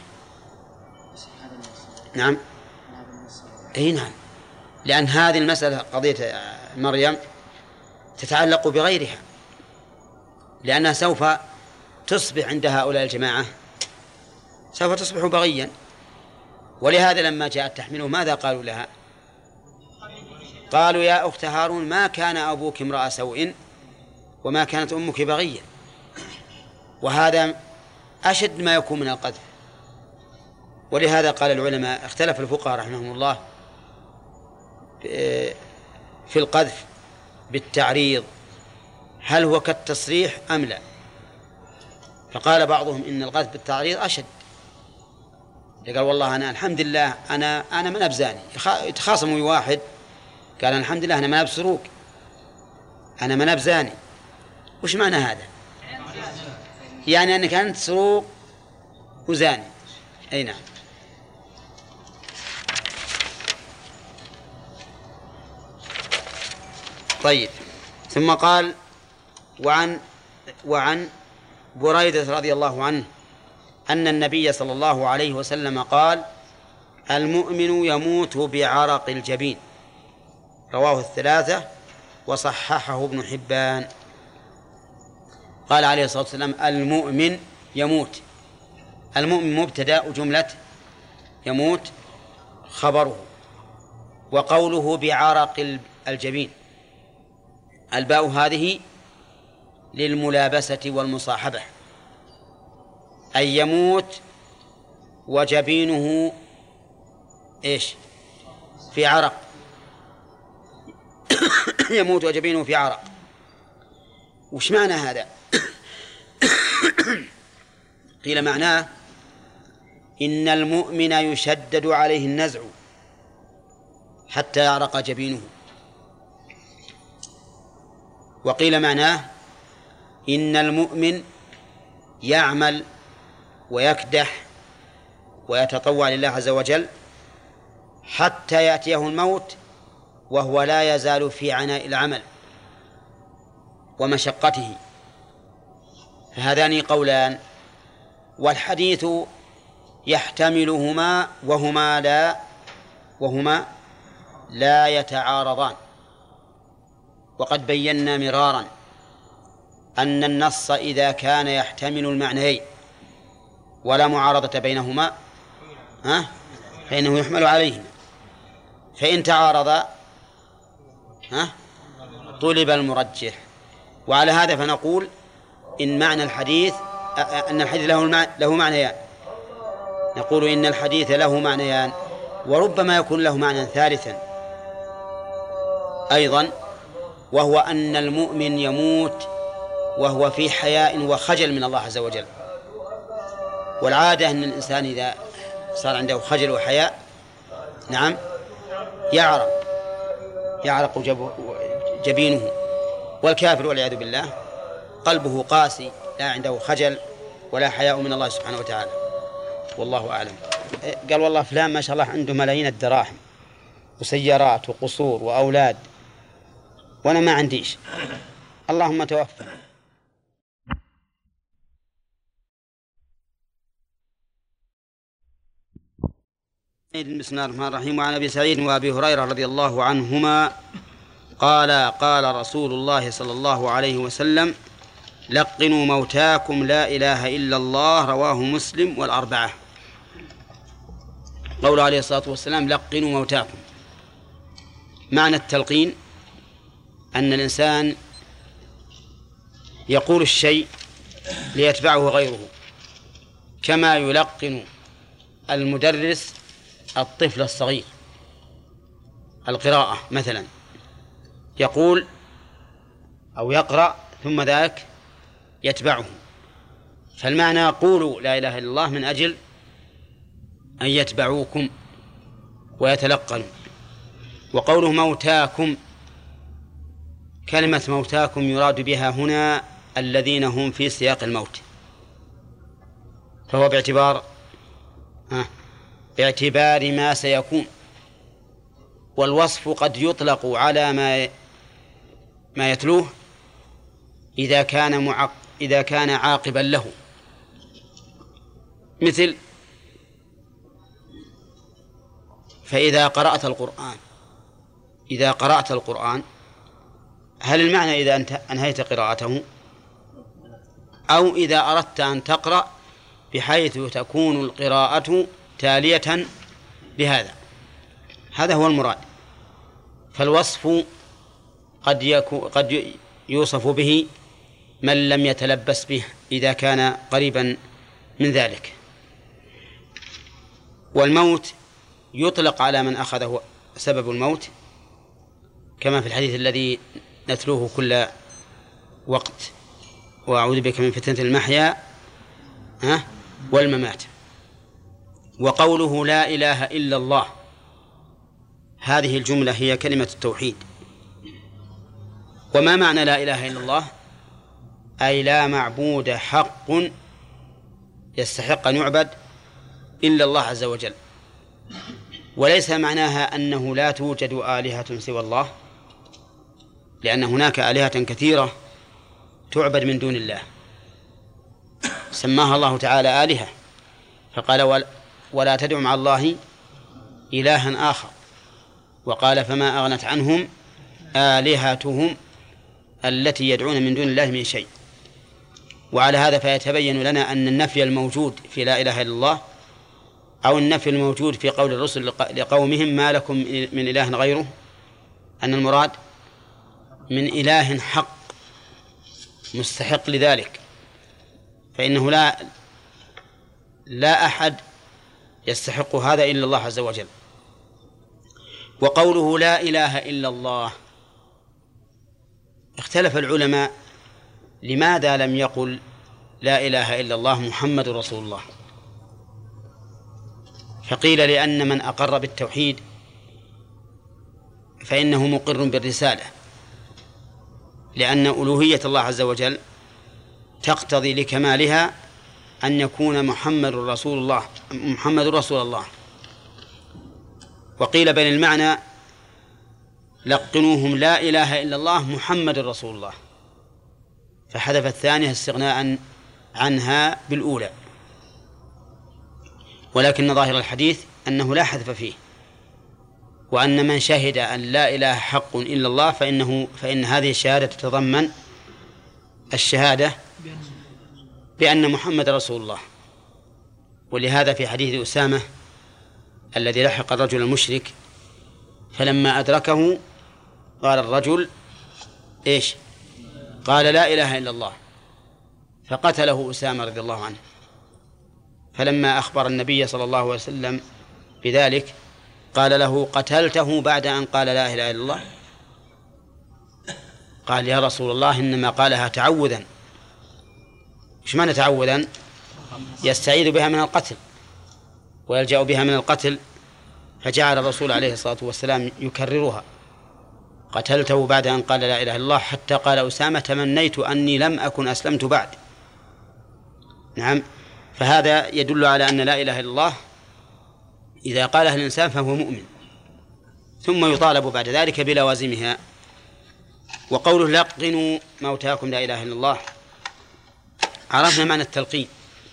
نعم. أي نعم، لأن هذه المسألة قضية مريم تتعلق بغيرها، لأنها سوف تصبح عند هؤلاء الجماعة سوف تصبح بغيا. ولهذا لما جاءت تحمله ماذا قالوا لها؟ قالوا يا أخت هارون ما كان أبوك امرأ سوء وما كانت أمك بغيا. وهذا أشد ما يكون من القذف. ولهذا قال العلماء اختلف الفقهاء رحمهم الله في القذف بالتعريض هل هو كالتصريح أم لا. فقال بعضهم إن القذف بالتعريض أشد. قال والله أنا الحمد لله أنا أنا من أبزاني. يتخاصموا واحد قال الحمد لله أنا من أبسروك، أنا من أبزاني. وش معنى هذا؟ يعني أنك أنت سروق وزاني. أي نعم. طيب، ثم قال وعن وعن بريدة رضي الله عنه أن النبي صلى الله عليه وسلم قال المؤمن يموت بعرق الجبين، رواه الثلاثة وصححه ابن حبان. قال عليه الصلاة والسلام المؤمن يموت. المؤمن مبتدأ جملة يموت خبره. وقوله بعرق الجبين الباء هذه للملابسة والمصاحبة، أي يموت وجبينه إيش؟ في عرق. يموت وجبينه في عرق. وش معنى هذا؟ قيل معناه إن المؤمن يشدد عليه النزع حتى يعرق جبينه. وقيل معناه إن المؤمن يعمل ويكدح ويتطوع لله عز وجل حتى يأتيه الموت وهو لا يزال في عناء العمل ومشقته. فهذان قولان، والحديث يحتملهما وهما لا وهما لا يتعارضان. وقد بينا مرارا أن النص إذا كان يحتمل المعنيين ولا معارضة بينهما ها فإنه يحمل عليهما، فإن تعارضا ها طلب المرجح. وعلى هذا فنقول إن معنى الحديث أن الحديث له له معنيان، نقول إن الحديث له معنيان، وربما يكون له معنى ثالثا أيضا، وهو أن المؤمن يموت وهو في حياء وخجل من الله عز وجل. والعادة أن الإنسان إذا صار عنده خجل وحياء نعم يعرق يعرق جبينه. والكافر والعياذ بالله قلبه قاسي، لا عنده خجل ولا حياء من الله سبحانه وتعالى، والله أعلم. قال والله فلان ما شاء الله عنده ملايين الدراهم وسيارات وقصور وأولاد وأنا ما عنديش، اللهم توفى. بسم الله الرحمن الرحيم. وعن أبي سعيد وأبي هريرة رضي الله عنهما قال قال رسول الله صلى الله عليه وسلم: لقنوا موتاكم لا إله إلا الله، رواه مسلم والأربعة. قول عليه الصلاة والسلام: لقنوا موتاكم. معنى التلقين أن الإنسان يقول الشيء ليتبعه غيره، كما يلقن المدرس الطفل الصغير القراءة مثلا، يقول أو يقرأ ثم ذاك يتبعه. فالمعنى قولوا لا إله إلا الله من أجل أن يتبعوكم ويتلقنوا. وقوله موتاكم، كلمة موتاكم يراد بها هنا الذين هم في سياق الموت، فهو باعتبار آه باعتبار ما سيكون. والوصف قد يطلق على ما ما يتلوه إذا كان معق إذا كان عاقبا له، مثل: فإذا قرأت القرآن إذا قرأت القرآن هل المعنى إذا أنت أنهيت قراءته، أو إذا أردت أن تقرأ بحيث تكون القراءة تالية بهذا؟ هذا هو المراد. فالوصف قد يكون قد يوصف به من لم يتلبس به إذا كان قريبا من ذلك. والموت يطلق على من أخذه سبب الموت، كما في الحديث الذي نتلوه كل وقت: وأعوذ بك من فتنة المحيا والممات. وقوله لا إله إلا الله، هذه الجملة هي كلمة التوحيد. وما معنى لا إله إلا الله؟ أي لا معبود حق يستحق أن يعبد إلا الله عز وجل. وليس معناها أنه لا توجد آلهة سوى الله، لأن هناك آلهة كثيرة تعبد من دون الله، سماها الله تعالى آلهة، فقال: ولا تدع مع الله إلها آخر. وقال: فما أغنت عنهم آلهتهم التي يدعون من دون الله من شيء. وعلى هذا فيتبين لنا أن النفي الموجود في لا إله إلا الله، أو النفي الموجود في قول الرسل لقومهم ما لكم من إله غيره، أن المراد من إله حق مستحق لذلك، فإنه لا لا أحد يستحق هذا إلا الله عز وجل. وقوله لا إله إلا الله، اختلف العلماء لماذا لم يقل لا إله إلا الله محمد رسول الله. فقيل لأن من أقر بالتوحيد فإنه مقر بالرسالة، لأن ألوهية الله عز وجل تقتضي لكمالها أن يكون محمد رسول الله محمد رسول الله. وقيل بين المعنى لقنوهم لا إله إلا الله محمد رسول الله، فحذف الثانية استغناء عنها بالأولى. ولكن ظاهر الحديث أنه لا حذف فيه، وأن من شهد أن لا إله حق إلا الله فإنه فإن هذه الشهادة تتضمن الشهادة بأن محمد رسول الله. ولهذا في حديث أسامة الذي لحق الرجل المشرك فلما أدركه قال الرجل إيش؟ قال لا إله إلا الله، فقتله أسامة رضي الله عنه. فلما أخبر النبي صلى الله عليه وسلم بذلك قال له قتلته بعد أن قال لا إله إلا الله؟ قال يا رسول الله إنما قالها تعوذا. إيش معنى تعوذا؟ يستعيذ بها من القتل ويلجأ بها من القتل، فجعل الرسول عليه الصلاة والسلام يكررها قتلته بعد أن قال لا إله إلا الله، حتى قال أسامة تمنيت أني لم أكن أسلمت بعد. نعم، فهذا يدل على أن لا إله إلا الله إذا قالها الإنسان فهو مؤمن، ثم يطالب بعد ذلك بلوازمها. وقوله لقنوا موتاكم لا إله إلا الله، عرفنا معنى التلقين،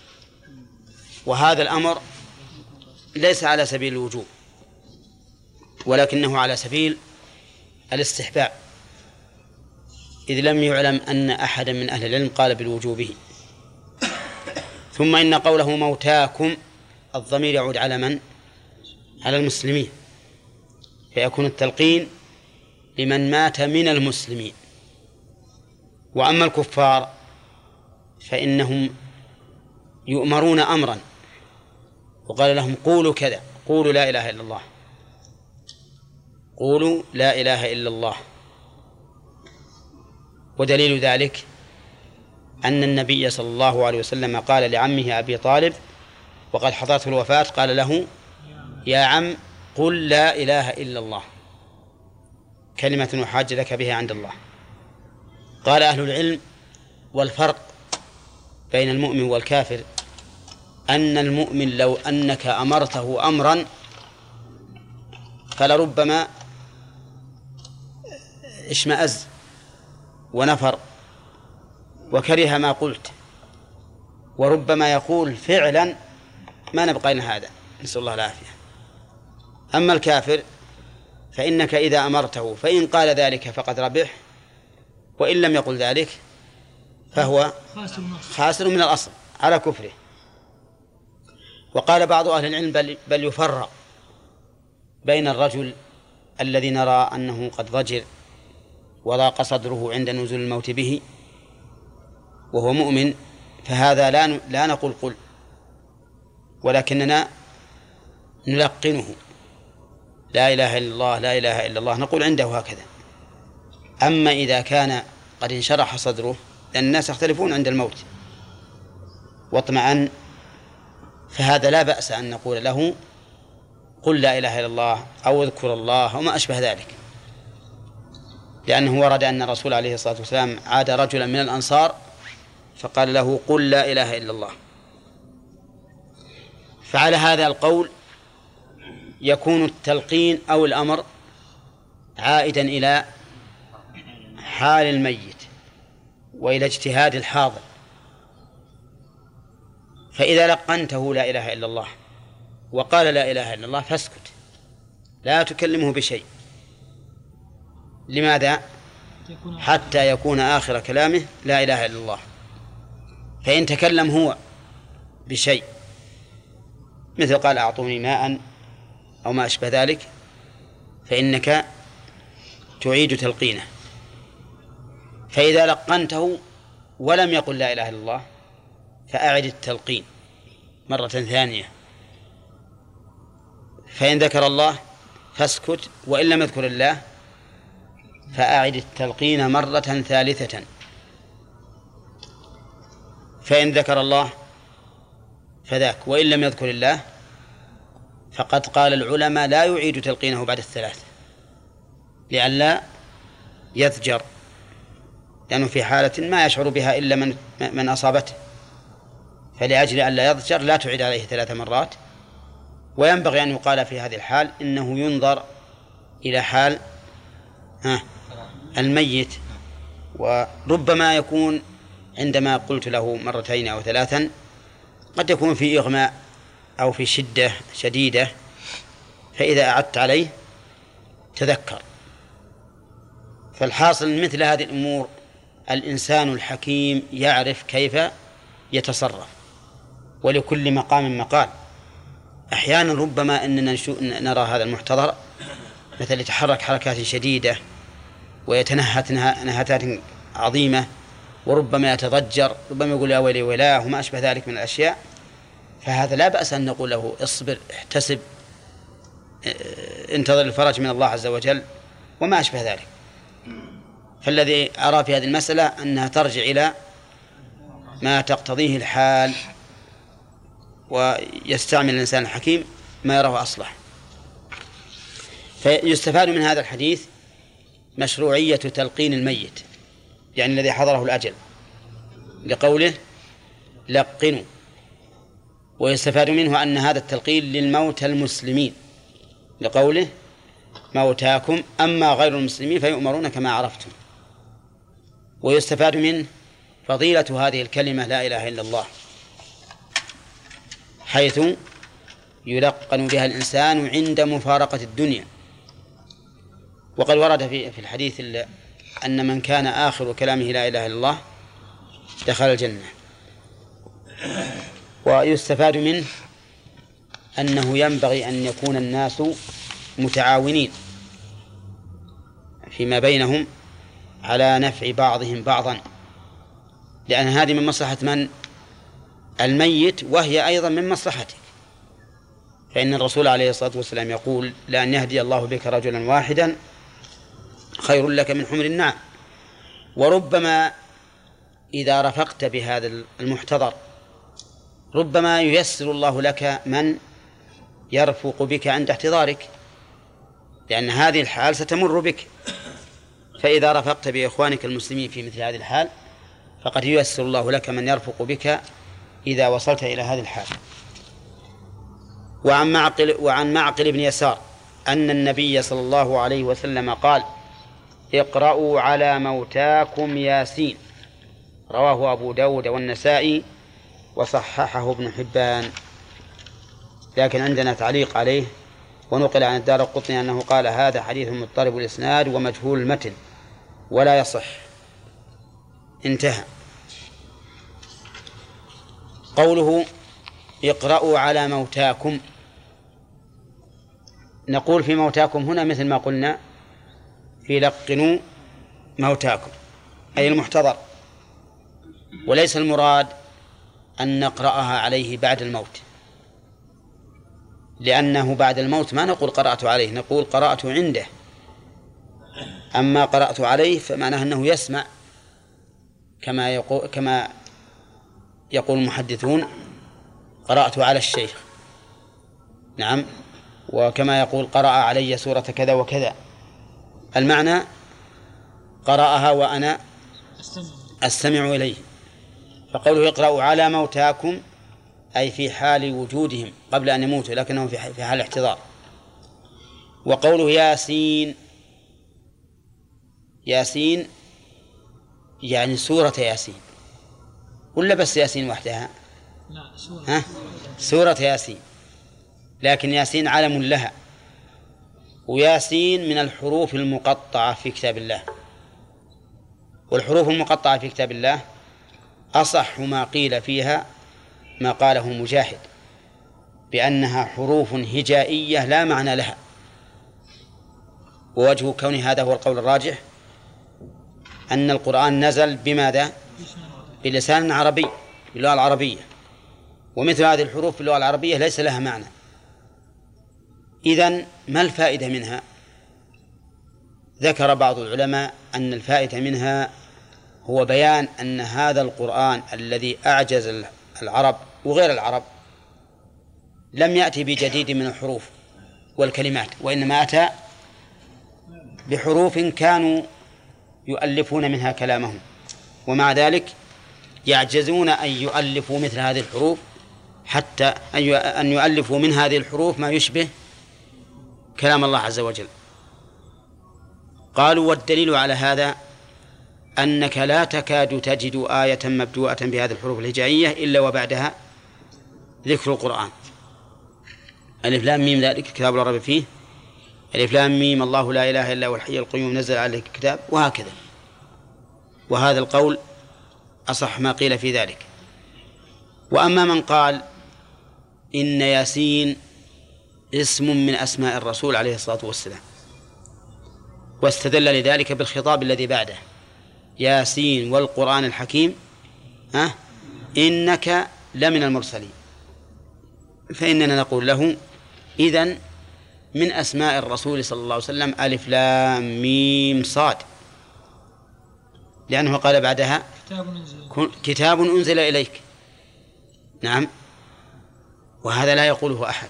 وهذا الأمر ليس على سبيل الوجوب ولكنه على سبيل الاستحباب، إذ لم يعلم أن أحدا من أهل العلم قال بالوجوب. ثم إن قوله موتاكم الضمير يعود على من؟ على المسلمين، فيكون التلقين لمن مات من المسلمين. وأما الكفار فإنهم يؤمرون أمرا وقال لهم قولوا كذا، قولوا لا إله إلا الله، قولوا لا إله إلا الله. ودليل ذلك أن النبي صلى الله عليه وسلم قال لعمه أبي طالب وقد حضرته الوفاة، قال له يا عم قل لا إله إلا الله كلمة أحاج لك بها عند الله. قال أهل العلم والفرق بين المؤمن والكافر أن المؤمن لو أنك أمرته أمرا فلربما اشمأز ونفر وكره ما قلت، وربما يقول فعلا ما نبقى لنا هذا، نسأل الله العافية. أما الكافر فإنك إذا أمرته فإن قال ذلك فقد ربح، وإن لم يقل ذلك فهو خاسر من الأصل على كفره. وقال بعض أهل العلم بل, بل يفرق بين الرجل الذي نرى أنه قد ضجر وضاق صدره عند نزول الموت به وهو مؤمن، فهذا لا لا نقول قل، ولكننا نلقنه لا إله إلا الله لا إله إلا الله، نقول عنده هكذا. أما إذا كان قد انشرح صدره، لأن الناس يختلفون عند الموت واطمأن، فهذا لا بأس أن نقول له قل لا إله إلا الله أو اذكر الله وما أشبه ذلك، لأنه ورد أن الرسول عليه الصلاة والسلام عاد رجلا من الأنصار فقال له قل لا إله إلا الله. فعلى هذا القول يكون التلقين أو الأمر عائدا إلى حال الميت وإلى اجتهاد الحاضر. فإذا لقنته لا إله إلا الله وقال لا إله إلا الله فاسكت، لا تكلمه بشيء. لماذا؟ حتى يكون آخر كلامه لا إله إلا الله. فإن تكلم هو بشيء مثل قال أعطوني ماء أو ما أشبه ذلك فإنك تعيد تلقينه. فإذا لقنته ولم يقل لا إله إلا الله فأعد التلقين مرة ثانية، فإن ذكر الله فاسكت، وإن لم يذكر الله فأعد التلقين مرة ثالثة. فإن ذكر الله فذاك، وإن لم يذكر الله فقد قال العلماء لا يعيد تلقينه بعد الثلاث لئلا يذجر، لأنه في حالة ما يشعر بها إلا من من أصابته، فلأجل أن لا يضجر لا تعيد عليه ثلاث مرات. وينبغي أن يقال في هذه الحال إنه ينظر إلى حال ها الميت، وربما يكون عندما قلت له مرتين أو ثلاثا قد يكون في إغماء أو في شدة شديدة، فإذا أعدت عليه تذكر. فالحاصل مثل هذه الأمور الإنسان الحكيم يعرف كيف يتصرف، ولكل مقام مقال. أحيانا ربما أننا نرى هذا المحتضر مثل يتحرك حركات شديدة ويتنهت نهتات عظيمة، وربما يتضجر، ربما يقول يا ويلي ويلاه وما أشبه ذلك من الأشياء، فهذا لا بأس أن نقول له اصبر، احتسب، انتظر الفرج من الله عز وجل وما أشبه ذلك. فالذي أرى في هذه المسألة أنها ترجع إلى ما تقتضيه الحال، ويستعمل الإنسان الحكيم ما يراه أصلح. فيستفاد من هذا الحديث مشروعية تلقين الميت، يعني الذي حضره الأجل، لقوله لقنوا. ويستفاد منه أن هذا التلقين للموتى المسلمين، لقوله موتاكم، أما غير المسلمين فيؤمرون كما عرفتم. ويستفاد منه فضيلة هذه الكلمة لا إله إلا الله، حيث يلقن بها الإنسان عند مفارقة الدنيا. وقد ورد في الحديث أن من كان آخر كلامه لا إله إلا الله دخل الجنة. ويستفاد منه أنه ينبغي أن يكون الناس متعاونين فيما بينهم على نفع بعضهم بعضا، لأن هذه من مصلحة من؟ الميت، وهي أيضا من مصلحتك. فإن الرسول عليه الصلاة والسلام يقول لأن يهدي الله بك رجلا واحدا خير لك من حمر النعم. وربما إذا رفقت بهذا المحتضر ربما ييسر الله لك من يرفق بك عند احتضارك، لأن هذه الحال ستمر بك. فإذا رفقت بإخوانك المسلمين في مثل هذه الحال فقد ييسر الله لك من يرفق بك إذا وصلت إلى هذه الحال. وعن معقل, وعن معقل بن يسار أن النبي صلى الله عليه وسلم قال اقرأوا على موتاكم ياسين، رواه أبو داود والنسائي وصححه ابن حبان. لكن عندنا تعليق عليه، ونقل عن الدارقطني أنه قال هذا حديث مضطرب الإسناد ومجهول المتن ولا يصح. انتهى. قوله اقرأوا على موتاكم، نقول في موتاكم هنا مثل ما قلنا في لقنوا موتاكم، أي المحتضر، وليس المراد أن نقرأها عليه بعد الموت، لأنه بعد الموت ما نقول قرأت عليه، نقول قرأت عنده. أما قرأت عليه فمعناه أنه يسمع، كما يقول, كما يقول المحدثون قرأت على الشيخ، نعم، وكما يقول قرأ علي سورة كذا وكذا، المعنى قرأها وأنا أستمع إليه. فقوله يقرأ على موتاكم أي في حال وجودهم قبل أن يموتوا، لكنهم في حال الاحتضار. وقوله ياسين، ياسين يعني سورة ياسين، ولا بس ياسين وحدها؟ لا، سورة. ها؟ سورة ياسين، لكن ياسين علم لها. وياسين من الحروف المقطعة في كتاب الله، والحروف المقطعة في كتاب الله أصح ما قيل فيها ما قاله مجاهد بأنها حروف هجائية لا معنى لها. ووجه كون هذا هو القول الراجح، أن القرآن نزل بماذا؟ بلسان عربي، باللغة العربية، ومثل هذه الحروف في اللغة العربية ليس لها معنى. إذن ما الفائدة منها؟ ذكر بعض العلماء أن الفائدة منها هو بيان أن هذا القرآن الذي أعجز العرب وغير العرب لم يأتي بجديد من الحروف والكلمات، وإنما أتى بحروف كانوا يؤلفون منها كلامهم، ومع ذلك يعجزون أن يؤلفوا مثل هذه الحروف، حتى أن يؤلفوا من هذه الحروف ما يشبه كلام الله عز وجل. قالوا والدليل على هذا أنك لا تكاد تجد آية مبدوءة بهذه الحروف الهجائية إلا وبعدها ذكر القرآن. ألف لام ميم ذلك الكتاب لا ريب فيه ألف لام ميم الله لا إله إلا هو الحي القيوم نزل عليك الكتاب، وهكذا. وهذا القول أصح ما قيل في ذلك. وأما من قال إن ياسين اسم من أسماء الرسول عليه الصلاة والسلام، واستدل لذلك بالخطاب الذي بعده ياسين والقرآن الحكيم ها إنك لمن المرسلين، فإننا نقول له إذن من أسماء الرسول صلى الله عليه وسلم ألف لام ميم صاد، لأنه قال بعدها كتاب أنزل إليك. نعم، وهذا لا يقوله أحد.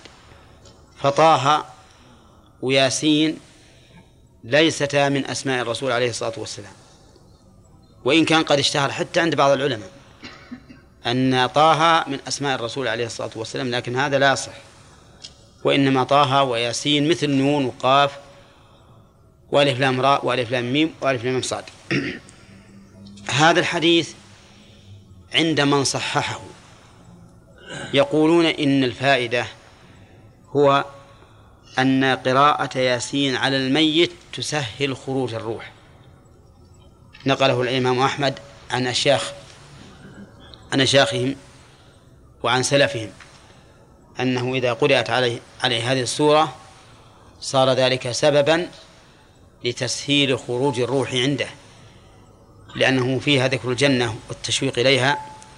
فطه وياسين ليستا من أسماء الرسول عليه الصلاة والسلام، وإن كان قد اشتهر حتى عند بعض العلماء أن طه من أسماء الرسول عليه الصلاة والسلام، لكن هذا لا يصح. وإنما طه وياسين مثل نون وقاف وألف لام راء وألف لام ميم وألف لام صاد. هذا الحديث عند من صححه يقولون إن الفائدة هو أن قراءة ياسين على الميت تسهل خروج الروح. نقله الإمام أحمد عن أشياخ عن أشياخهم وعن سلفهم أنه إذا قرأت عليه, عليه هذه السورة صار ذلك سببا لتسهيل خروج الروح عنده، لأنه فيها ذكر الجنة والتشويق إليها،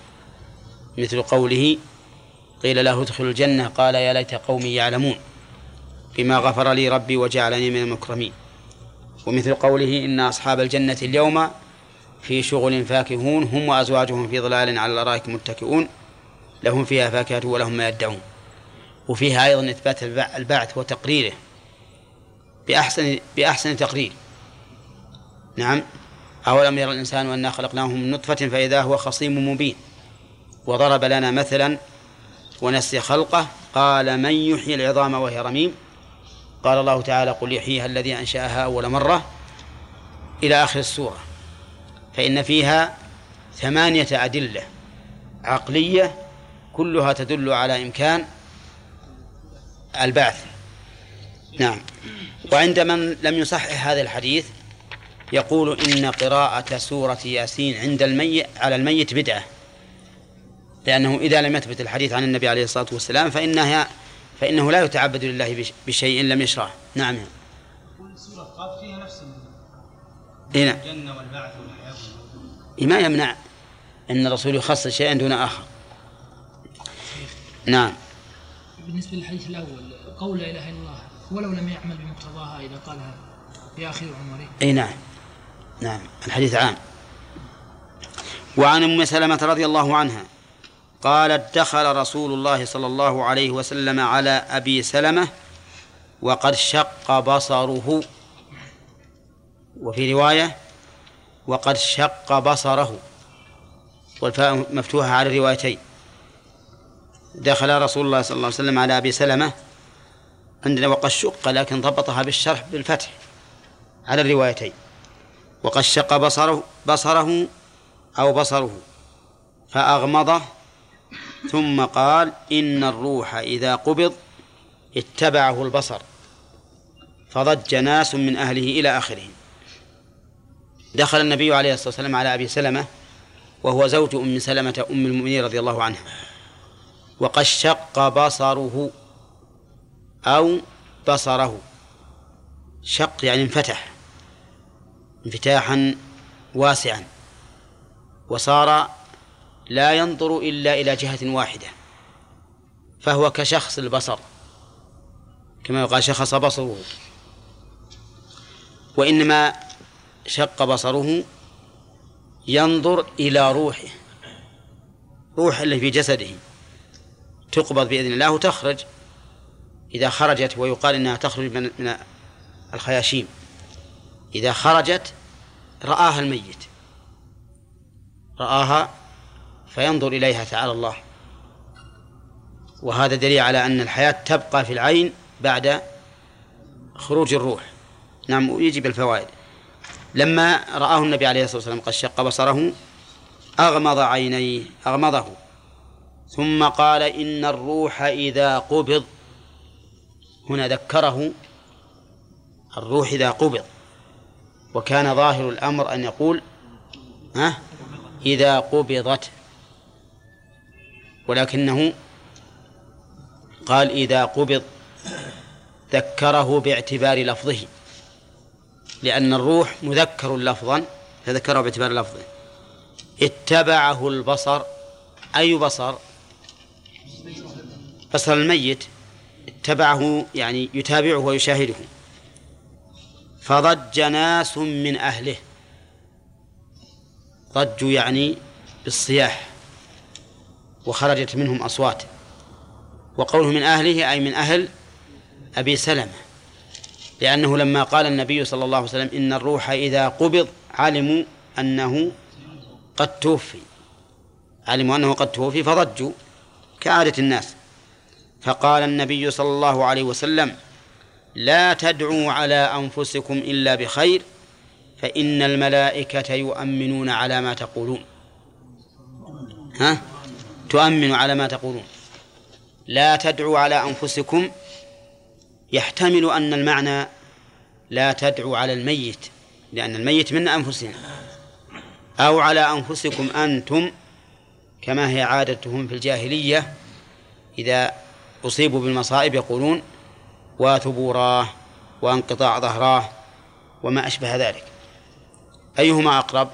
مثل قوله قيل له ادخلوا الجنة قال يا ليت قومي يعلمون بما غفر لي ربي وجعلني من المكرمين. ومثل قوله إن أصحاب الجنة اليوم في شغل فاكهون هم وأزواجهم في ظلال على الأرائك متكئون لهم فيها فاكهة ولهم ما يدعون. وفيها أيضا إثبات البعث وتقريره بأحسن, بأحسن تقرير. نعم، أولم يرى الإنسان أنا خلقناه من نطفة فإذا هو خصيم مبين. وضرب لنا مثلا ونسي خلقه قال من يحيي العظام وهي رميم، قال الله تعالى قل يحييها الذي أنشأها أول مرة إلى آخر السورة. فإن فيها ثمانية أدلة عقلية كلها تدل على إمكان البعث. نعم. وعند من لم يصحح هذا الحديث يقول إن قراءة سورة ياسين عند الميت على الميت بدعة، لأنه إذا لم يثبت الحديث عن النبي عليه الصلاة والسلام فإنها فإنه لا يتعبد لله بشيء لم يشرعه. نعم. سورة قاف فيها نفس الجنة والبعث والحياة، ما يمنع أن الرسول يخصص شيئا دون آخر. نعم. بالنسبة للحديث الأول قول لا إله إلا الله ولو لم يعمل بمقتضاها إذا قالها في آخر عمره. أي نعم. نعم، الحديث عام. وعن أم سلمة رضي الله عنها قالت دخل رسول الله صلى الله عليه وسلم على أبي سلمة وقد شق بصره، وفي رواية وقد شق بصره، والفاء مفتوحة على الروايتين. دخل رسول الله صلى الله عليه وسلم على أبي سلمة، عندنا وقد شق لكن ضبطها بالشرح بالفتح على الروايتين، وقد شق بصره بصره أو بصره فأغمضه، ثم قال إن الروح إذا قبض اتبعه البصر فضج ناس من أهله إلى آخره. دخل النبي عليه الصلاة والسلام على أبي سلمة وهو زوج أم سلمة أم المؤمنين رضي الله عنها، وقد شق بصره أو بصره، شق يعني انفتح انفتاحا واسعا، وصار لا ينظر إلا إلى جهة واحدة، فهو كشخص البصر كما يقال شخص بصره. وإنما شق بصره ينظر إلى روحه، روح اللي في جسده تقبض بإذن الله وتخرج، إذا خرجت ويقال إنها تخرج من, من الخياشيم، إذا خرجت رآها الميت رآها فينظر إليها تعالى الله. وهذا دليل على أن الحياة تبقى في العين بعد خروج الروح. نعم، ويجب الفوائد. لما رآه النبي عليه الصلاة والسلام قد شق بصره أغمض عينيه أغمضه ثم قال إن الروح إذا قبض، هنا ذكره الروح إذا قبض، وكان ظاهر الأمر أن يقول ها إذا قبضت، ولكنه قال إذا قبض، ذكره باعتبار لفظه، لأن الروح مذكر لفظا فذكره باعتبار لفظه. اتبعه البصر، أي بصر؟ بصر الميت، اتبعه يعني يتابعه ويشاهده. فضج ناس من أهله، ضجوا يعني بالصياح، وخرجت منهم أصوات. وقوله من أهله أي من أهل أبي سلمة، لأنه لما قال النبي صلى الله عليه وسلم إن الروح إذا قبض علموا أنه قد توفي، علموا أنه قد توفي فضجوا كعادة الناس. فقال النبي صلى الله عليه وسلم لا تدعوا على أنفسكم إلا بخير فإن الملائكة يؤمنون على ما تقولون. ها؟ تؤمن على ما تقولون. لا تدعوا على أنفسكم يحتمل أن المعنى لا تدعوا على الميت، لأن الميت من أنفسنا، أو على أنفسكم أنتم، كما هي عادتهم في الجاهلية إذا أصيبوا بالمصائب يقولون وثبوراه وانقطاع ظهراه وما أشبه ذلك. أيهما أقرب؟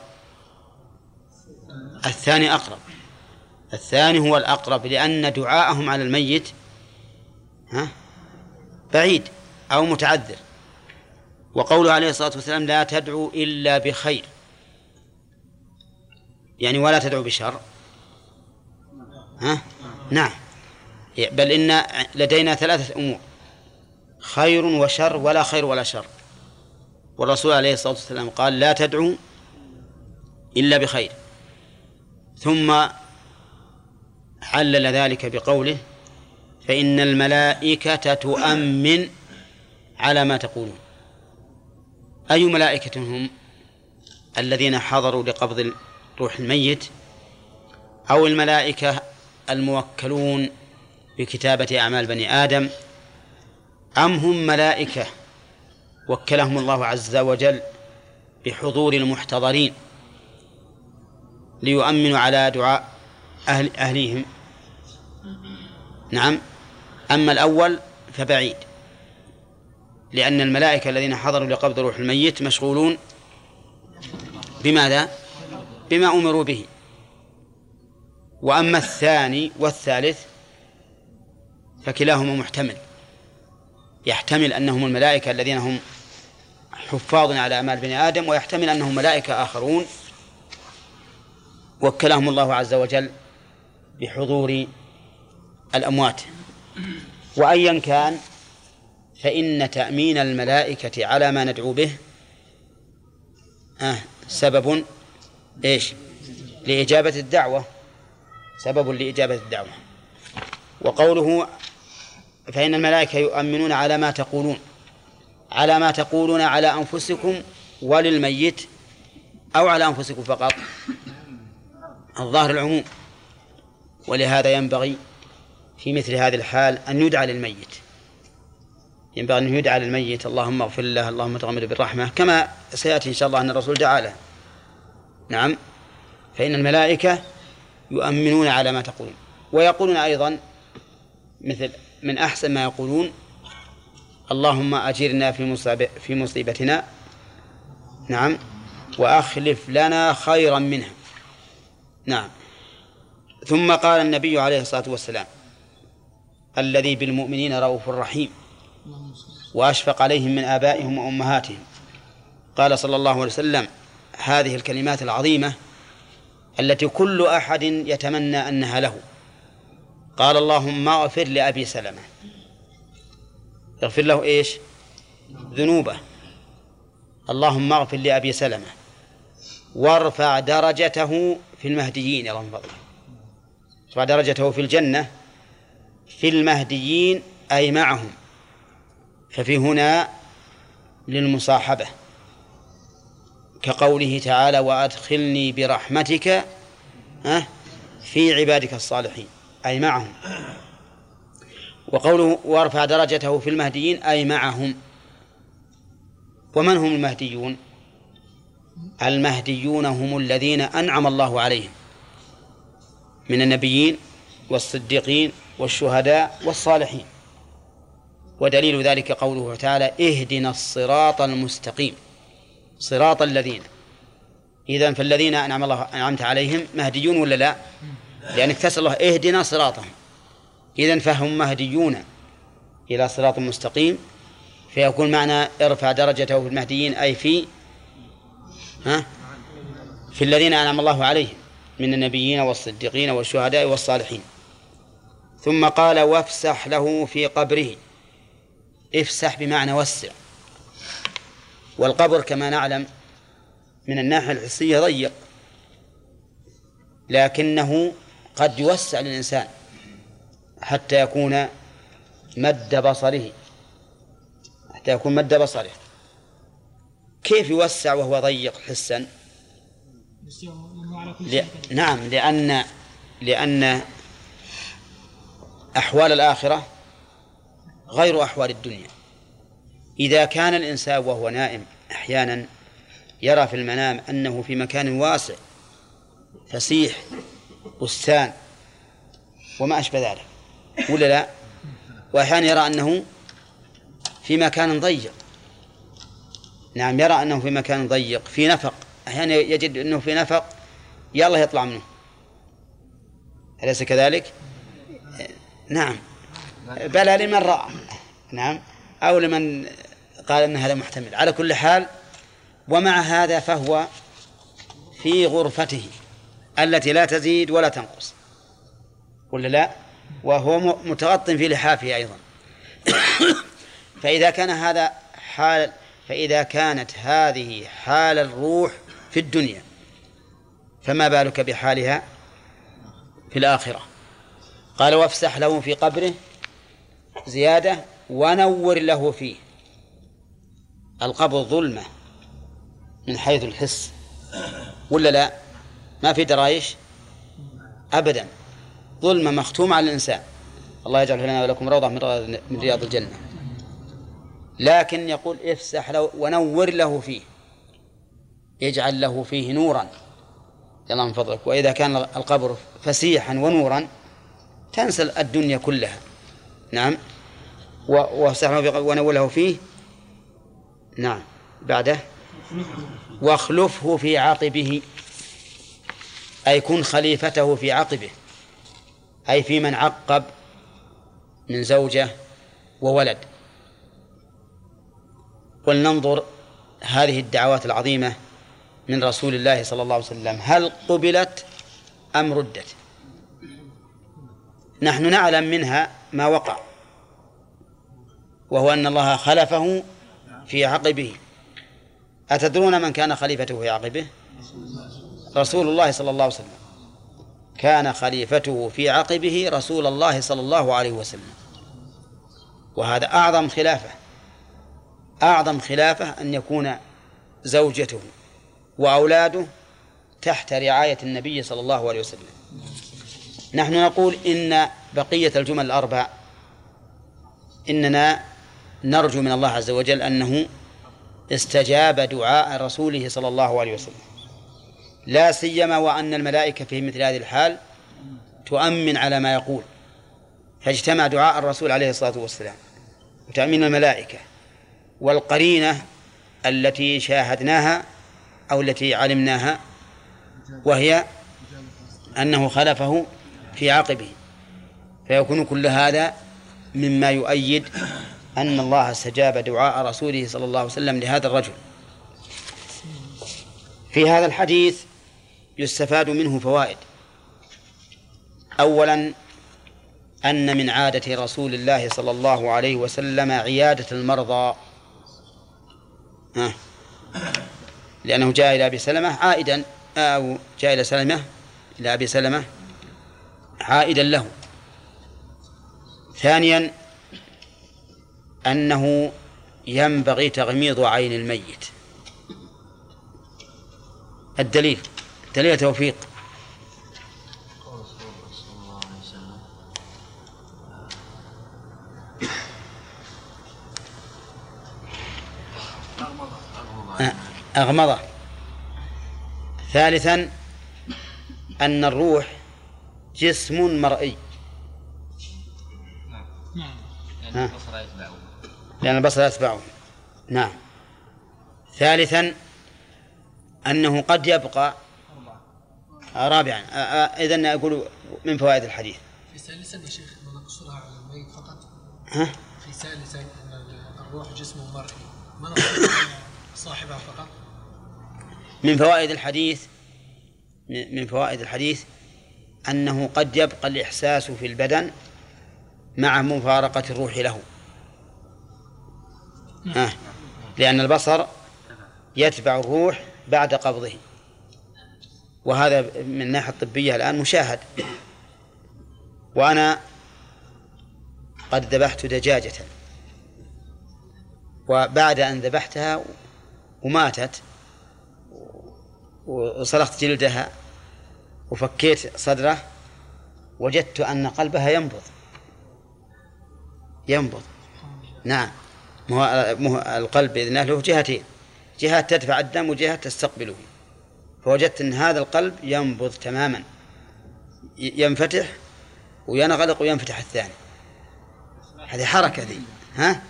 الثاني أقرب، الثاني هو الأقرب، لأن دعاءهم على الميت ها بعيد أو متعذر. وقوله عليه الصلاة والسلام لا تدعوا إلا بخير، يعني ولا تدعوا بشر. ها؟ نعم، بل إن لدينا ثلاثة أمور: خير وشر ولا خير ولا شر. والرسول عليه الصلاة والسلام قال لا تدعوا إلا بخير، ثم علل ذلك بقوله فإن الملائكة تؤمن على ما تقولون. أي ملائكة هم؟ الذين حضروا لقبض روح الميت، أو الملائكة الموكلون بكتابة أعمال بني آدم، أم هم ملائكة وكلهم الله عز وجل بحضور المحتضرين ليؤمنوا على دعاء أهل أهليهم؟ نعم. أما الأول فبعيد، لأن الملائكة الذين حضروا لقبض روح الميت مشغولون بماذا؟ بما أمروا به. وأما الثاني والثالث فكلاهما محتمل، يحتمل أنهم الملائكة الذين هم حفاظ على أعمال بني آدم، ويحتمل أنهم ملائكة آخرون وكلهم الله عز وجل بحضور الأموات. وأيا كان فإن تأمين الملائكة على ما ندعو به آه سبب إيش؟ لإجابة الدعوة، سبب لإجابة الدعوة. وقوله فإن الملائكة يؤمنون على ما تقولون، على ما تقولون على أنفسكم وللميت أو على أنفسكم فقط؟ الظاهر العموم. ولهذا ينبغي في مثل هذه الحال أن يدعى للميت، ينبغي أن يدعى للميت اللهم اغفر له اللهم تغمد بالرحمة، كما سيأتي إن شاء الله أن الرسول دعا له. نعم. فإن الملائكة يؤمنون على ما تقولون، ويقولون أيضا مثل من أحسن ما يقولون اللهم أجرنا في مصيبتنا، نعم، وأخلف لنا خيرا منها. نعم. ثم قال النبي عليه الصلاة والسلام الذي بالمؤمنين رؤوف رحيم وأشفق عليهم من آبائهم وأمهاتهم، قال صلى الله عليه وسلم هذه الكلمات العظيمة التي كل أحد يتمنى أنها له. قال اللهم اغفر لأبي سلمة، اغفر له إيش؟ ذنوبه. اللهم اغفر لأبي سلمة وارفع درجته في المهديين، يا رب فضله، ارفع درجته في الجنة في المهديين أي معهم، ففي هنا للمصاحبة، كقوله تعالى وأدخلني برحمتك في عبادك الصالحين أي معهم. وقوله وارفع درجته في المهديين أي معهم. ومن هم المهديون؟ المهديون هم الذين أنعم الله عليهم من النبيين والصديقين والشهداء والصالحين. ودليل ذلك قوله تعالى: اهدنا الصراط المستقيم صراط الذين. إذن فالذين أنعم الله أنعمت عليهم مهديون ولا لا؟ لأنك تسأل الله اهدنا صراطهم، إذن فهم مهديون إلى صراط مستقيم. فيكون معنى ارفع درجته في المهديين أي في ها في الذين أنعم الله عليهم من النبيين والصديقين والشهداء والصالحين. ثم قال: وافسح له في قبره. افسح بمعنى وسع، والقبر كما نعلم من الناحية الحسية ضيق، لكنه قد يوسع للإنسان حتى يكون مد بصره حتى يكون مد بصره. كيف يوسع وهو ضيق حسا؟ ل... نعم لأن لأن أحوال الآخرة غير أحوال الدنيا. إذا كان الإنسان وهو نائم أحيانا يرى في المنام أنه في مكان واسع فسيح بستان وما أشبه ذلك ولا لا، وأحيانا يرى أنه في مكان ضيق. نعم يرى أنه في مكان ضيق في نفق، أحيانا يجد أنه في نفق يلا يطلع منه، أليس كذلك؟ نعم بلى لمن رأى، نعم أو لمن قال أن هذا محتمل. على كل حال، ومع هذا فهو في غرفته التي لا تزيد ولا تنقص ولا لا، وهو متغط في لحافه أيضا. فإذا كان هذا حال فإذا كانت هذه حال الروح في الدنيا فما بالك بحالها في الآخرة. قال: وافسح له في قبره زيادة ونور له فيه. القبر ظلمة من حيث الحس ولا لا؟ ما في درايش أبدا، ظلمة مختومة على الإنسان. الله يجعل لنا ولكم روضة من رياض الجنة. لكن يقول: افسح له ونور له فيه، يجعل له فيه نورا يلا من فضلك. وإذا كان القبر فسيحا ونورا تنسى الدنيا كلها. نعم وافسح له ونور له فيه. نعم بعده: واخلفه في عقبه، أي كن خليفته في عقبه، أي في من عقب من زوجة وولد. ولننظر هذه الدعوات العظيمة من رسول الله صلى الله عليه وسلم، هل قبلت أم ردت؟ نحن نعلم منها ما وقع، وهو أن الله خلفه في عقبه. أتدرون من كان خليفته في عقبه؟ رسول الله صلى الله عليه وسلم. كان خليفته في عقبه رسول الله صلى الله عليه وسلم، وهذا أعظم خلافة أعظم خلافة أن يكون زوجته وأولاده تحت رعاية النبي صلى الله عليه وسلم. نحن نقول إن بقية الجمل الأربع إننا نرجو من الله عز وجل أنه استجاب دعاء رسوله صلى الله عليه وسلم، لا سيما وأن الملائكة في مثل هذه الحال تؤمن على ما يقول، فاجتمع دعاء الرسول عليه الصلاة والسلام وتأمين الملائكة، والقرينة التي شاهدناها أو التي علمناها وهي أنه خلفه في عقبه، فيكون كل هذا مما يؤيد أن الله استجاب دعاء رسوله صلى الله عليه وسلم لهذا الرجل. في هذا الحديث يستفاد منه فوائد. أولا أن من عادة رسول الله صلى الله عليه وسلم عيادة المرضى، لأنه جاء إلى أبي سلمة عائدا أو جاء إلى سلمة إلى أبي سلمة عائدا له. ثانيا أنه ينبغي تغميض عين الميت. الدليل دليل توفيق أغمضه. ثالثا أن الروح جسم مرئي، لأن البصر يتبعه. لأن البصر يتبعه. نعم. ثالثا أنه قد يبقى. رابعا إذن أقول من فوائد الحديث. في ثالثا يا شيخ ما نقصرها على الميت فقط. ها؟ في ثالثا أن الروح جسم مرئي ما نقصرها على صاحبها فقط. من فوائد الحديث من فوائد الحديث أنه قد يبقى الإحساس في البدن مع مفارقة الروح له. آه. لأن البصر يتبع الروح بعد قبضه، وهذا من الناحية الطبية الآن مشاهد. وأنا قد ذبحت دجاجة، وبعد أن ذبحتها وماتت وصلخت جلدها وفكيت صدره وجدت أن قلبها ينبض ينبض نعم. القلب بإذن الله له جهتين، جهة تدفع الدم وجهة تستقبله، فوجدت أن هذا القلب ينبض تماما، ينفتح وينغلق وينفتح الثاني. هذه حركة ذي. ها؟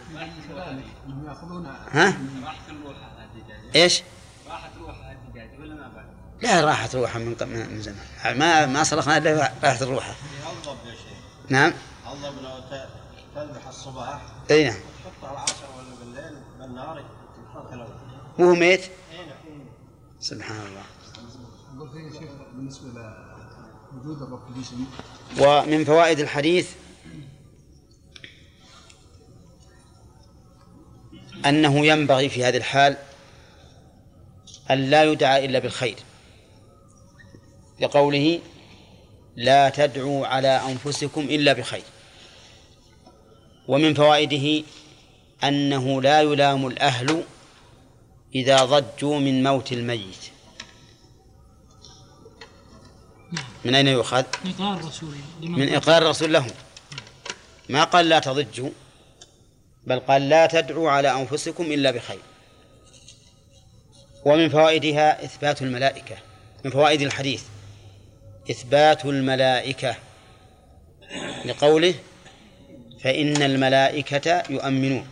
ها؟ إيش؟ لا راحت روحها من من زمان، ما ما صلخنا إلا راحت روحها. نعم. عظم لو تذبح الصباح. أي نعم. تحطها العصر ولا بالليل بالنهار تحطها. وهو ميت. سبحان الله. بالنسبة لوجود الرب في الجسم. ومن فوائد الحديث أنه ينبغي في هذه الحال أن لا يدعى إلا بالخير، لقوله لا تدعوا على أنفسكم إلا بخير. ومن فوائده أنه لا يلام الأهل إذا ضجوا من موت الميت. من أين يؤخذ؟ من إقرار الرسول لهم، ما قال لا تضجوا، بل قال لا تدعوا على أنفسكم إلا بخير. ومن فوائدها إثبات الملائكة. من فوائد الحديث إثبات الملائكة، لقوله فإن الملائكة يؤمنون.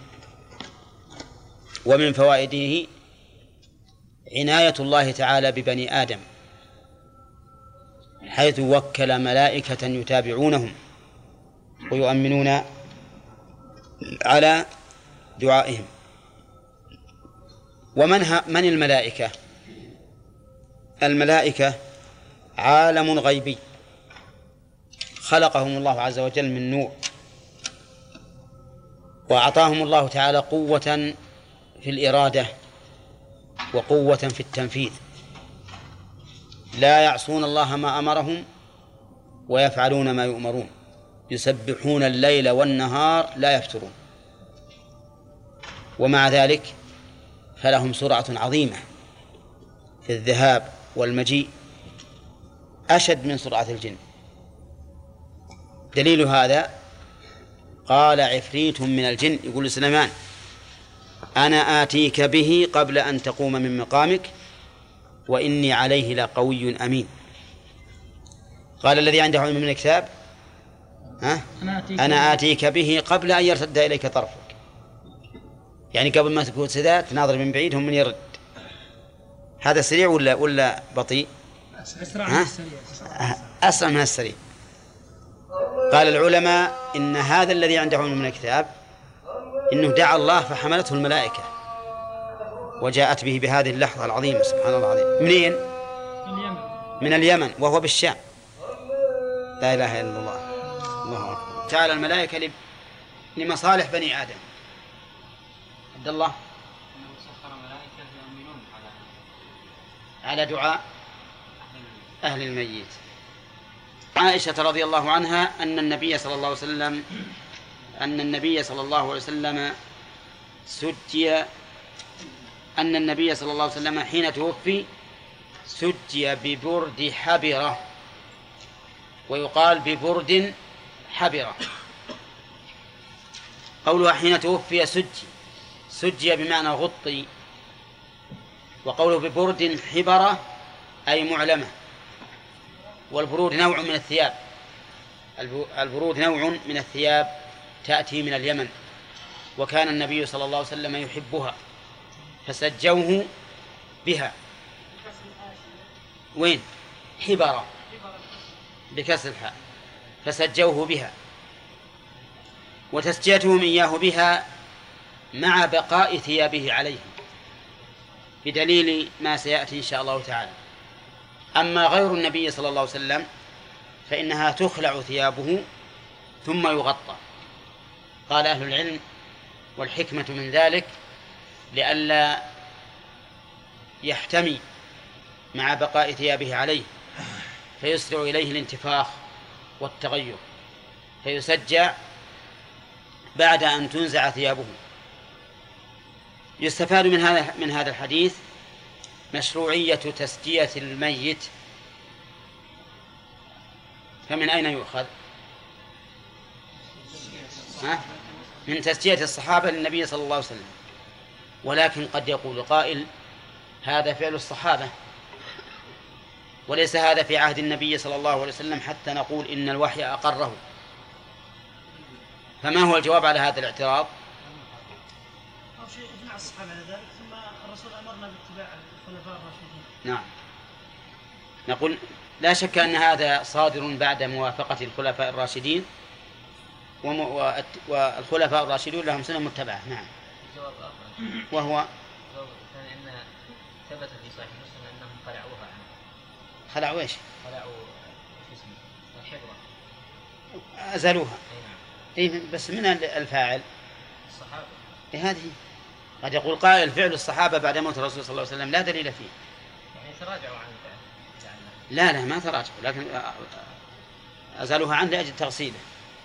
ومن فوائده عناية الله تعالى ببني آدم، حيث وكل ملائكة يتابعونهم ويؤمنون على دعائهم. ومن من الملائكة؟ الملائكة عالم غيبي خلقهم الله عز وجل من نور، وأعطاهم الله تعالى قوة في الإرادة وقوة في التنفيذ، لا يعصون الله ما أمرهم ويفعلون ما يؤمرون، يسبحون الليل والنهار لا يفترون. ومع ذلك فلهم سرعة عظيمة في الذهاب والمجيء، أشد من سرعة الجن. دليل هذا قال عفريت من الجن يقول لسليمان أنا آتيك به قبل أن تقوم من مقامك وإني عليه لقوي أمين. قال الذي عنده علم من الكتاب ها؟ أنا آتيك به قبل أن يرتد إليك طرفك، يعني قبل ما تقول سداد تناظر من بعيد هم من يرد. هذا سريع ولا ولا بطيء؟ أسرع من السريع. أسرع من السريع. قال العلماء إن هذا الذي عنده علم من الكتاب إنه دعا الله فحملته الملائكة وجاءت به بهذه اللحظة العظيمة. سبحان الله العظيم. منين؟ من اليمن وهو بالشام. لا إله إلا الله. الله أكبر. تعالى الملائكة لمصالح بني آدم. عبد الله على دعاء أهل الميت. عائشة رضي الله عنها أن النبي صلى الله عليه وسلم أن النبي صلى الله عليه وسلم سجي أن النبي صلى الله عليه وسلم حين توفي سجي ببرد حبرة، ويقال ببرد حبرة. قولها حين توفي سجي، سجي بمعنى غطي وقوله ببرد حبرة أي معلمة. والبرود نوع من الثياب، البرود نوع من الثياب تأتي من اليمن، وكان النبي صلى الله عليه وسلم يحبها فسجوه بها. وين؟ حبرة بكسر الحاء، فسجوه بها. وتسجيتهم إياه بها مع بقاء ثيابه عليه بدليل ما سيأتي إن شاء الله تعالى. أما غير النبي صلى الله عليه وسلم فإنها تخلع ثيابه ثم يغطى. قال أهل العلم والحكمة من ذلك لئلا يحتمي مع بقاء ثيابه عليه فيسرع إليه الانتفاخ والتغير، فيسجع بعد أن تنزع ثيابه. يستفاد من هذا من هذا الحديث مشروعية تسجية الميت. فمن أين يؤخذ؟ ها؟ من تسجية الصحابة للنبي صلى الله عليه وسلم. ولكن قد يقول قائل هذا فعل الصحابة وليس هذا في عهد النبي صلى الله عليه وسلم حتى نقول إن الوحي أقره. فما هو الجواب على هذا الاعتراض؟ أول شيء إجماع الصحابة على ذلك، ثم الرسول أمرنا باتباع الخلفاء الراشدين. نعم، نقول لا شك أن هذا صادر بعد موافقة الخلفاء الراشدين، والخلفاء الراشدون لهم سنة متبعة. نعم. جواب آخر وهو كان إن ثبت في صحيح مسلم أنهم خلعوها عنه. خلعوا إيش؟ خلعوا اسمه الحبرة، أزالوها. أي نعم. إيه بس من الفاعل؟ الصحابة. إيه هذه قد يقول قائل فعل الصحابة بعد موت الرسول صلى الله عليه وسلم لا دليل فيه. يعني تراجعوا عن الفعل. لا لا ما تراجعوا، لكن أزالوها عنه لأجل تغسيله.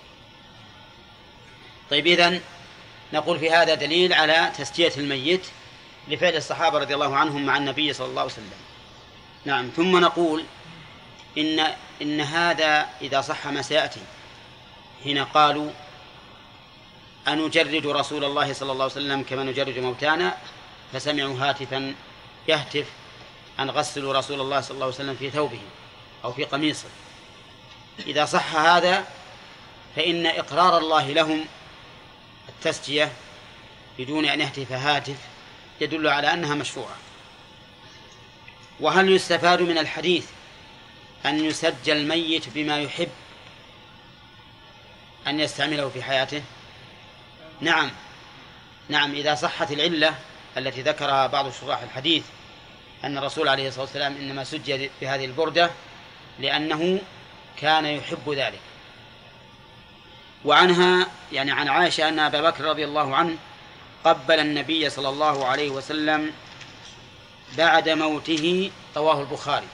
طيب إذن نقول في هذا دليل على تسجية الميت لفعل الصحابة رضي الله عنهم مع النبي صلى الله عليه وسلم. نعم. ثم نقول إن إن هذا إذا صح ما سيأتي هنا قالوا أنجرد رسول الله صلى الله عليه وسلم كما نجرد موتانا، فسمعوا هاتفا يهتف أن غسلوا رسول الله صلى الله عليه وسلم في ثوبه أو في قميصه. إذا صح هذا فإن إقرار الله لهم التسجية بدون أن يهتف هاتف يدل على أنها مشروعة. وهل يستفاد من الحديث أن يسجل الميت بما يحب أن يستعمله في حياته؟ نعم نعم إذا صحت العلة التي ذكرها بعض شراح الحديث أن الرسول عليه الصلاة والسلام إنما سجل بهذه البردة لأنه كان يحب ذلك. وعنها يعني عن عائشة أن أبا بكر رضي الله عنه قبل النبي صلى الله عليه وسلم بعد موته، رواه البخاري.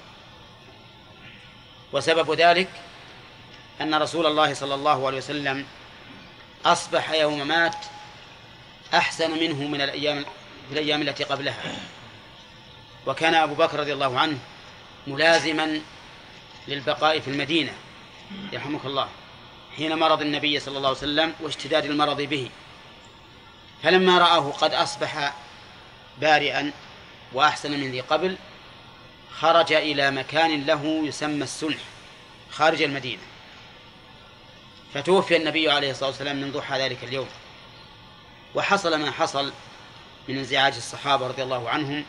وسبب ذلك أن رسول الله صلى الله عليه وسلم أصبح يوم مات أحسن منه من الأيام في الأيام التي قبلها. وكان أبو بكر رضي الله عنه ملازما للبقاء في المدينة يرحمك الله حين مرض النبي صلى الله عليه وسلم واشتداد المرض به، فلما رآه قد أصبح بارئا وأحسن من ذي قبل خرج إلى مكان له يسمى السنح خارج المدينة، فتوفي النبي عليه الصلاة والسلام من ضحى ذلك اليوم. وحصل ما حصل من انزعاج الصحابة رضي الله عنهم،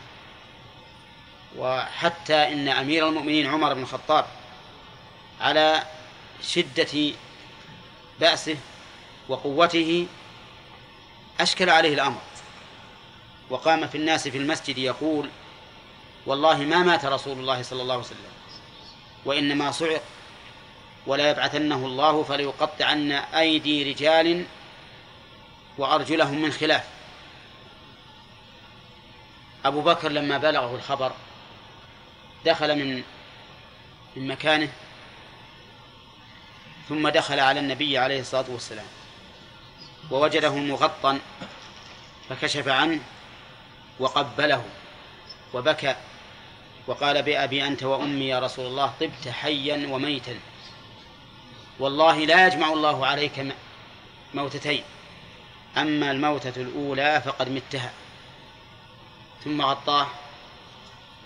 وحتى إن أمير المؤمنين عمر بن الخطاب على شدة بأسه وقوته أشكل عليه الأمر، وقام في الناس في المسجد يقول والله ما مات رسول الله صلى الله عليه وسلم وإنما صعق، ولا يبعثنه الله فليقطعن أيدي رجال وأرجلهم من خلاف. أبو بكر لما بلغه الخبر دخل من من مكانه ثم دخل على النبي عليه الصلاة والسلام ووجده مغطى، فكشف عنه وقبله وبكى وقال بأبي أنت وأمي يا رسول الله طبت حيا وميتا، والله لا يجمع الله عليك موتتين، أما الموتة الأولى فقد متها. ثم غطاه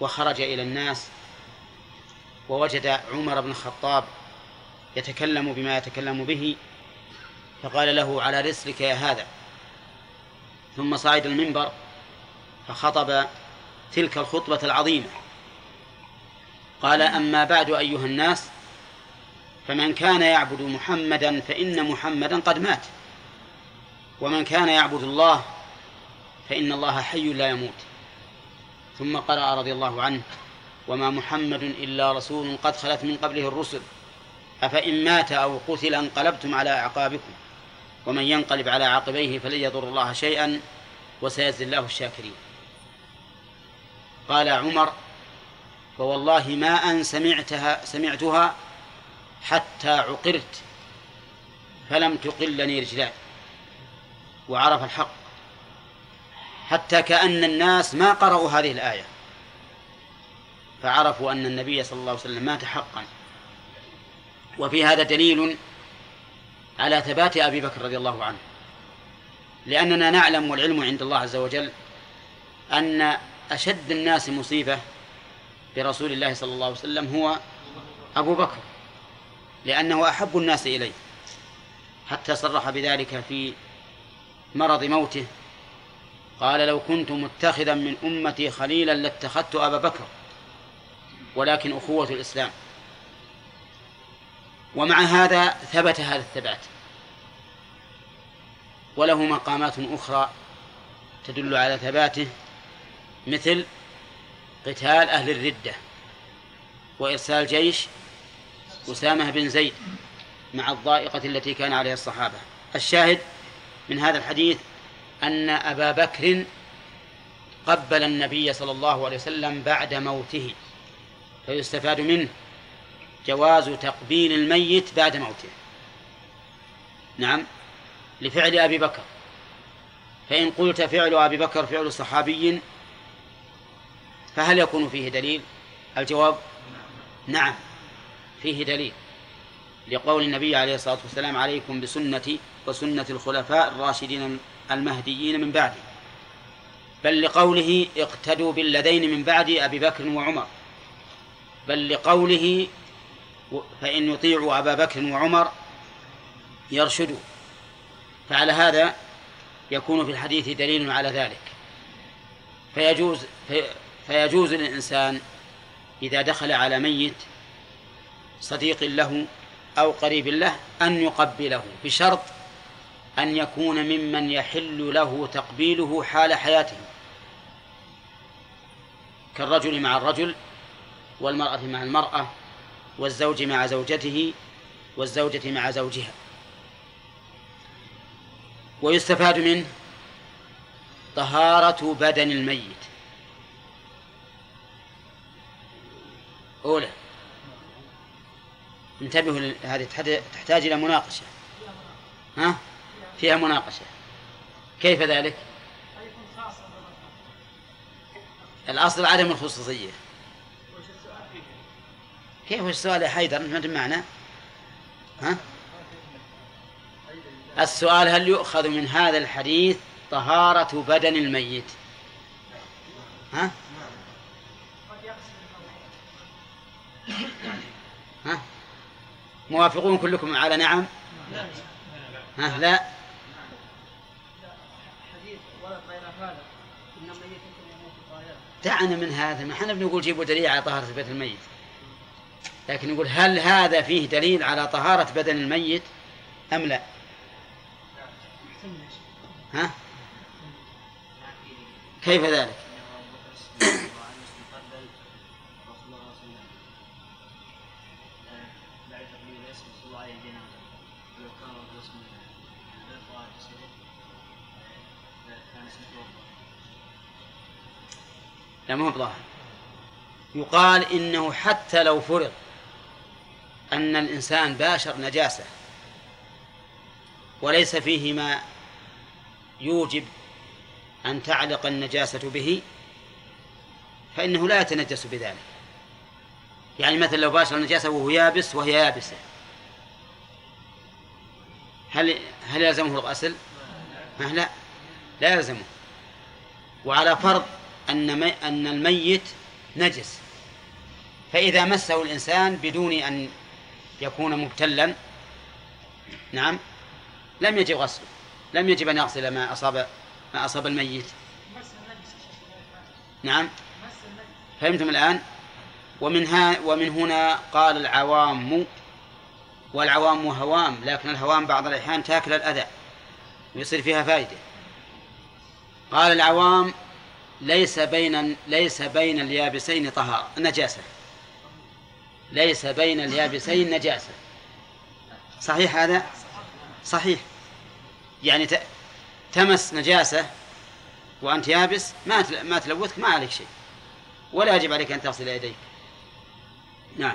وخرج إلى الناس ووجد عمر بن الخطاب يتكلم بما يتكلم به، فقال له: على رسلك يا هذا. ثم صعد المنبر فخطب تلك الخطبة العظيمة، قال: أما بعد أيها الناس، فمن كان يعبد محمدا فإن محمدا قد مات، ومن كان يعبد الله فإن الله حي لا يموت. ثم قرأ رضي الله عنه: وما محمد إلا رسول قد خلت من قبله الرسل أفإن مات أو قتل انقلبتم على أعقابكم ومن ينقلب على عقبيه فلن يضر الله شيئا وسيجزي الله الشاكرين. قال عمر: فوالله ما أن سمعتها, سمعتها حتى عقرت فلم تقلني رجلاي، وعرف الحق حتى كأن الناس ما قرأوا هذه الآية، فعرفوا أن النبي صلى الله عليه وسلم مات حقا. وفي هذا دليل على ثبات أبي بكر رضي الله عنه، لأننا نعلم والعلم عند الله عز وجل أن أشد الناس مصيبة برسول الله صلى الله عليه وسلم هو أبو بكر، لأنه أحب الناس إليه، حتى صرح بذلك في مرض موته، قال: لو كنت متخذا من أمتي خليلا لاتخذت أبا بكر، ولكن أخوة الإسلام. ومع هذا ثبت هذا الثبات، وله مقامات أخرى تدل على ثباته، مثل قتال أهل الردة وإرسال جيش أسامة بن زيد مع الضائقة التي كان عليها الصحابة. الشاهد من هذا الحديث أن أبا بكر قبل النبي صلى الله عليه وسلم بعد موته، فيستفاد منه جواز تقبيل الميت بعد موته، نعم، لفعل أبي بكر. فإن قلت فعل أبي بكر فعل صحابي فهل يكون فيه دليل؟ الجواب نعم، فيه دليل، لقول النبي عليه الصلاة والسلام: عليكم بسنتي وسنة الخلفاء الراشدين المهديين من بعدي، بل لقوله: اقتدوا بالذين من بعد أبي بكر وعمر، بل لقوله: فإن يطيعوا أبا بكر وعمر يرشدوا. فعلى هذا يكون في الحديث دليل على ذلك، فيجوز, في فيجوز للإنسان إذا دخل على ميت صديق له أو قريب له أن يقبله، بشرط أن يكون ممن يحل له تقبيله حال حياته، كالرجل مع الرجل، والمرأة مع المرأة، والزوج مع زوجته، والزوجة مع زوجها. ويستفاد منه طهارة بدن الميت. أولى، انتبهوا، هذه تحتاج إلى مناقشة، ها؟ فيها مناقشة. كيف ذلك؟ الأصل عدم الخصوصية. كيف السؤال يا حيدر؟ ما أنت معنا؟ ها؟ السؤال: هل يؤخذ من هذا الحديث طهارة بدن الميت؟ ها؟ ها؟ موافقون كلكم على نعم؟ ها؟ لا. دعنا من هذا، ما احنا بنقول جيبوا دليل على طهارة بدن الميت، لكن نقول هل هذا فيه دليل على طهارة بدن الميت أم لا؟ ها؟ كيف ذلك؟ لا، ما هو بظاهر. يقال إنه حتى لو فرض أن الإنسان باشر نجاسة وليس فيه ما يوجب أن تعلق النجاسة به، فإنه لا يتنجس بذلك. يعني مثلا لو باشر النجاسة وهو يابس وهي يابسة، هل هل يلزمه الغسل؟ لا، لا يلزمه. وعلى فرض أن أن الميت نجس، فإذا مسه الإنسان بدون أن يكون مبتلا نعم لم يجب غسله، لم يجب أن يغسل ما أصاب ما أصاب الميت. نعم فهمتم الآن؟ ومن, ها ومن هنا قال العوام، والعوام هوام، لكن الهوام بعض الأحيان تأكل الأذى ويصير فيها فائدة. قال العوام ليس بين ليس بين اليابسين طهارة نجاسة، ليس بين اليابسين نجاسة. صحيح هذا؟ صحيح. يعني تمس نجاسة وأنت يابس ما ما تلوثك، ما عليك شيء، ولا يجب عليك أن تغسل يديك. نعم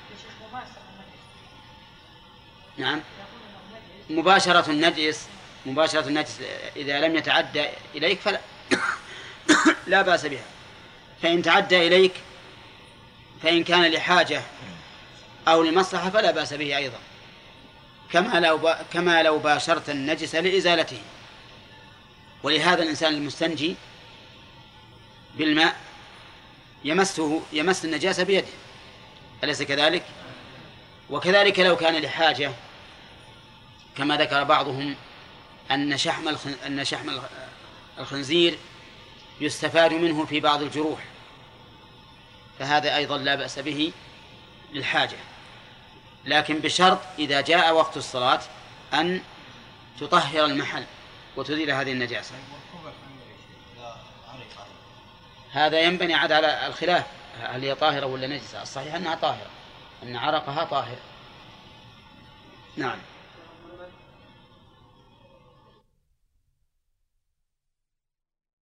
نعم مباشرة النجس، مباشرة النجس إذا لم يتعدى إليك فلا لا بأس بها، فإن تعدى إليك فإن كان لحاجة أو لمصلحة فلا بأس به أيضا، كما لو با كما لو باشرت النجس لإزالته. ولهذا الإنسان المستنجي بالماء يمسه يمس النجاسة بيده، أليس كذلك؟ وكذلك لو كان لحاجة، كما ذكر بعضهم أن شحم أن شحم الخنزير يستفاد منه في بعض الجروح، فهذا أيضا لا بأس به للحاجة، لكن بشرط إذا جاء وقت الصلاة أن تطهر المحل وتزيل هذه النجاسة. هذا ينبني عاد على الخلاف، هل هي طاهرة ولا نجسة؟ الصحيح أنها طاهرة، أن عرقها طاهر. نعم.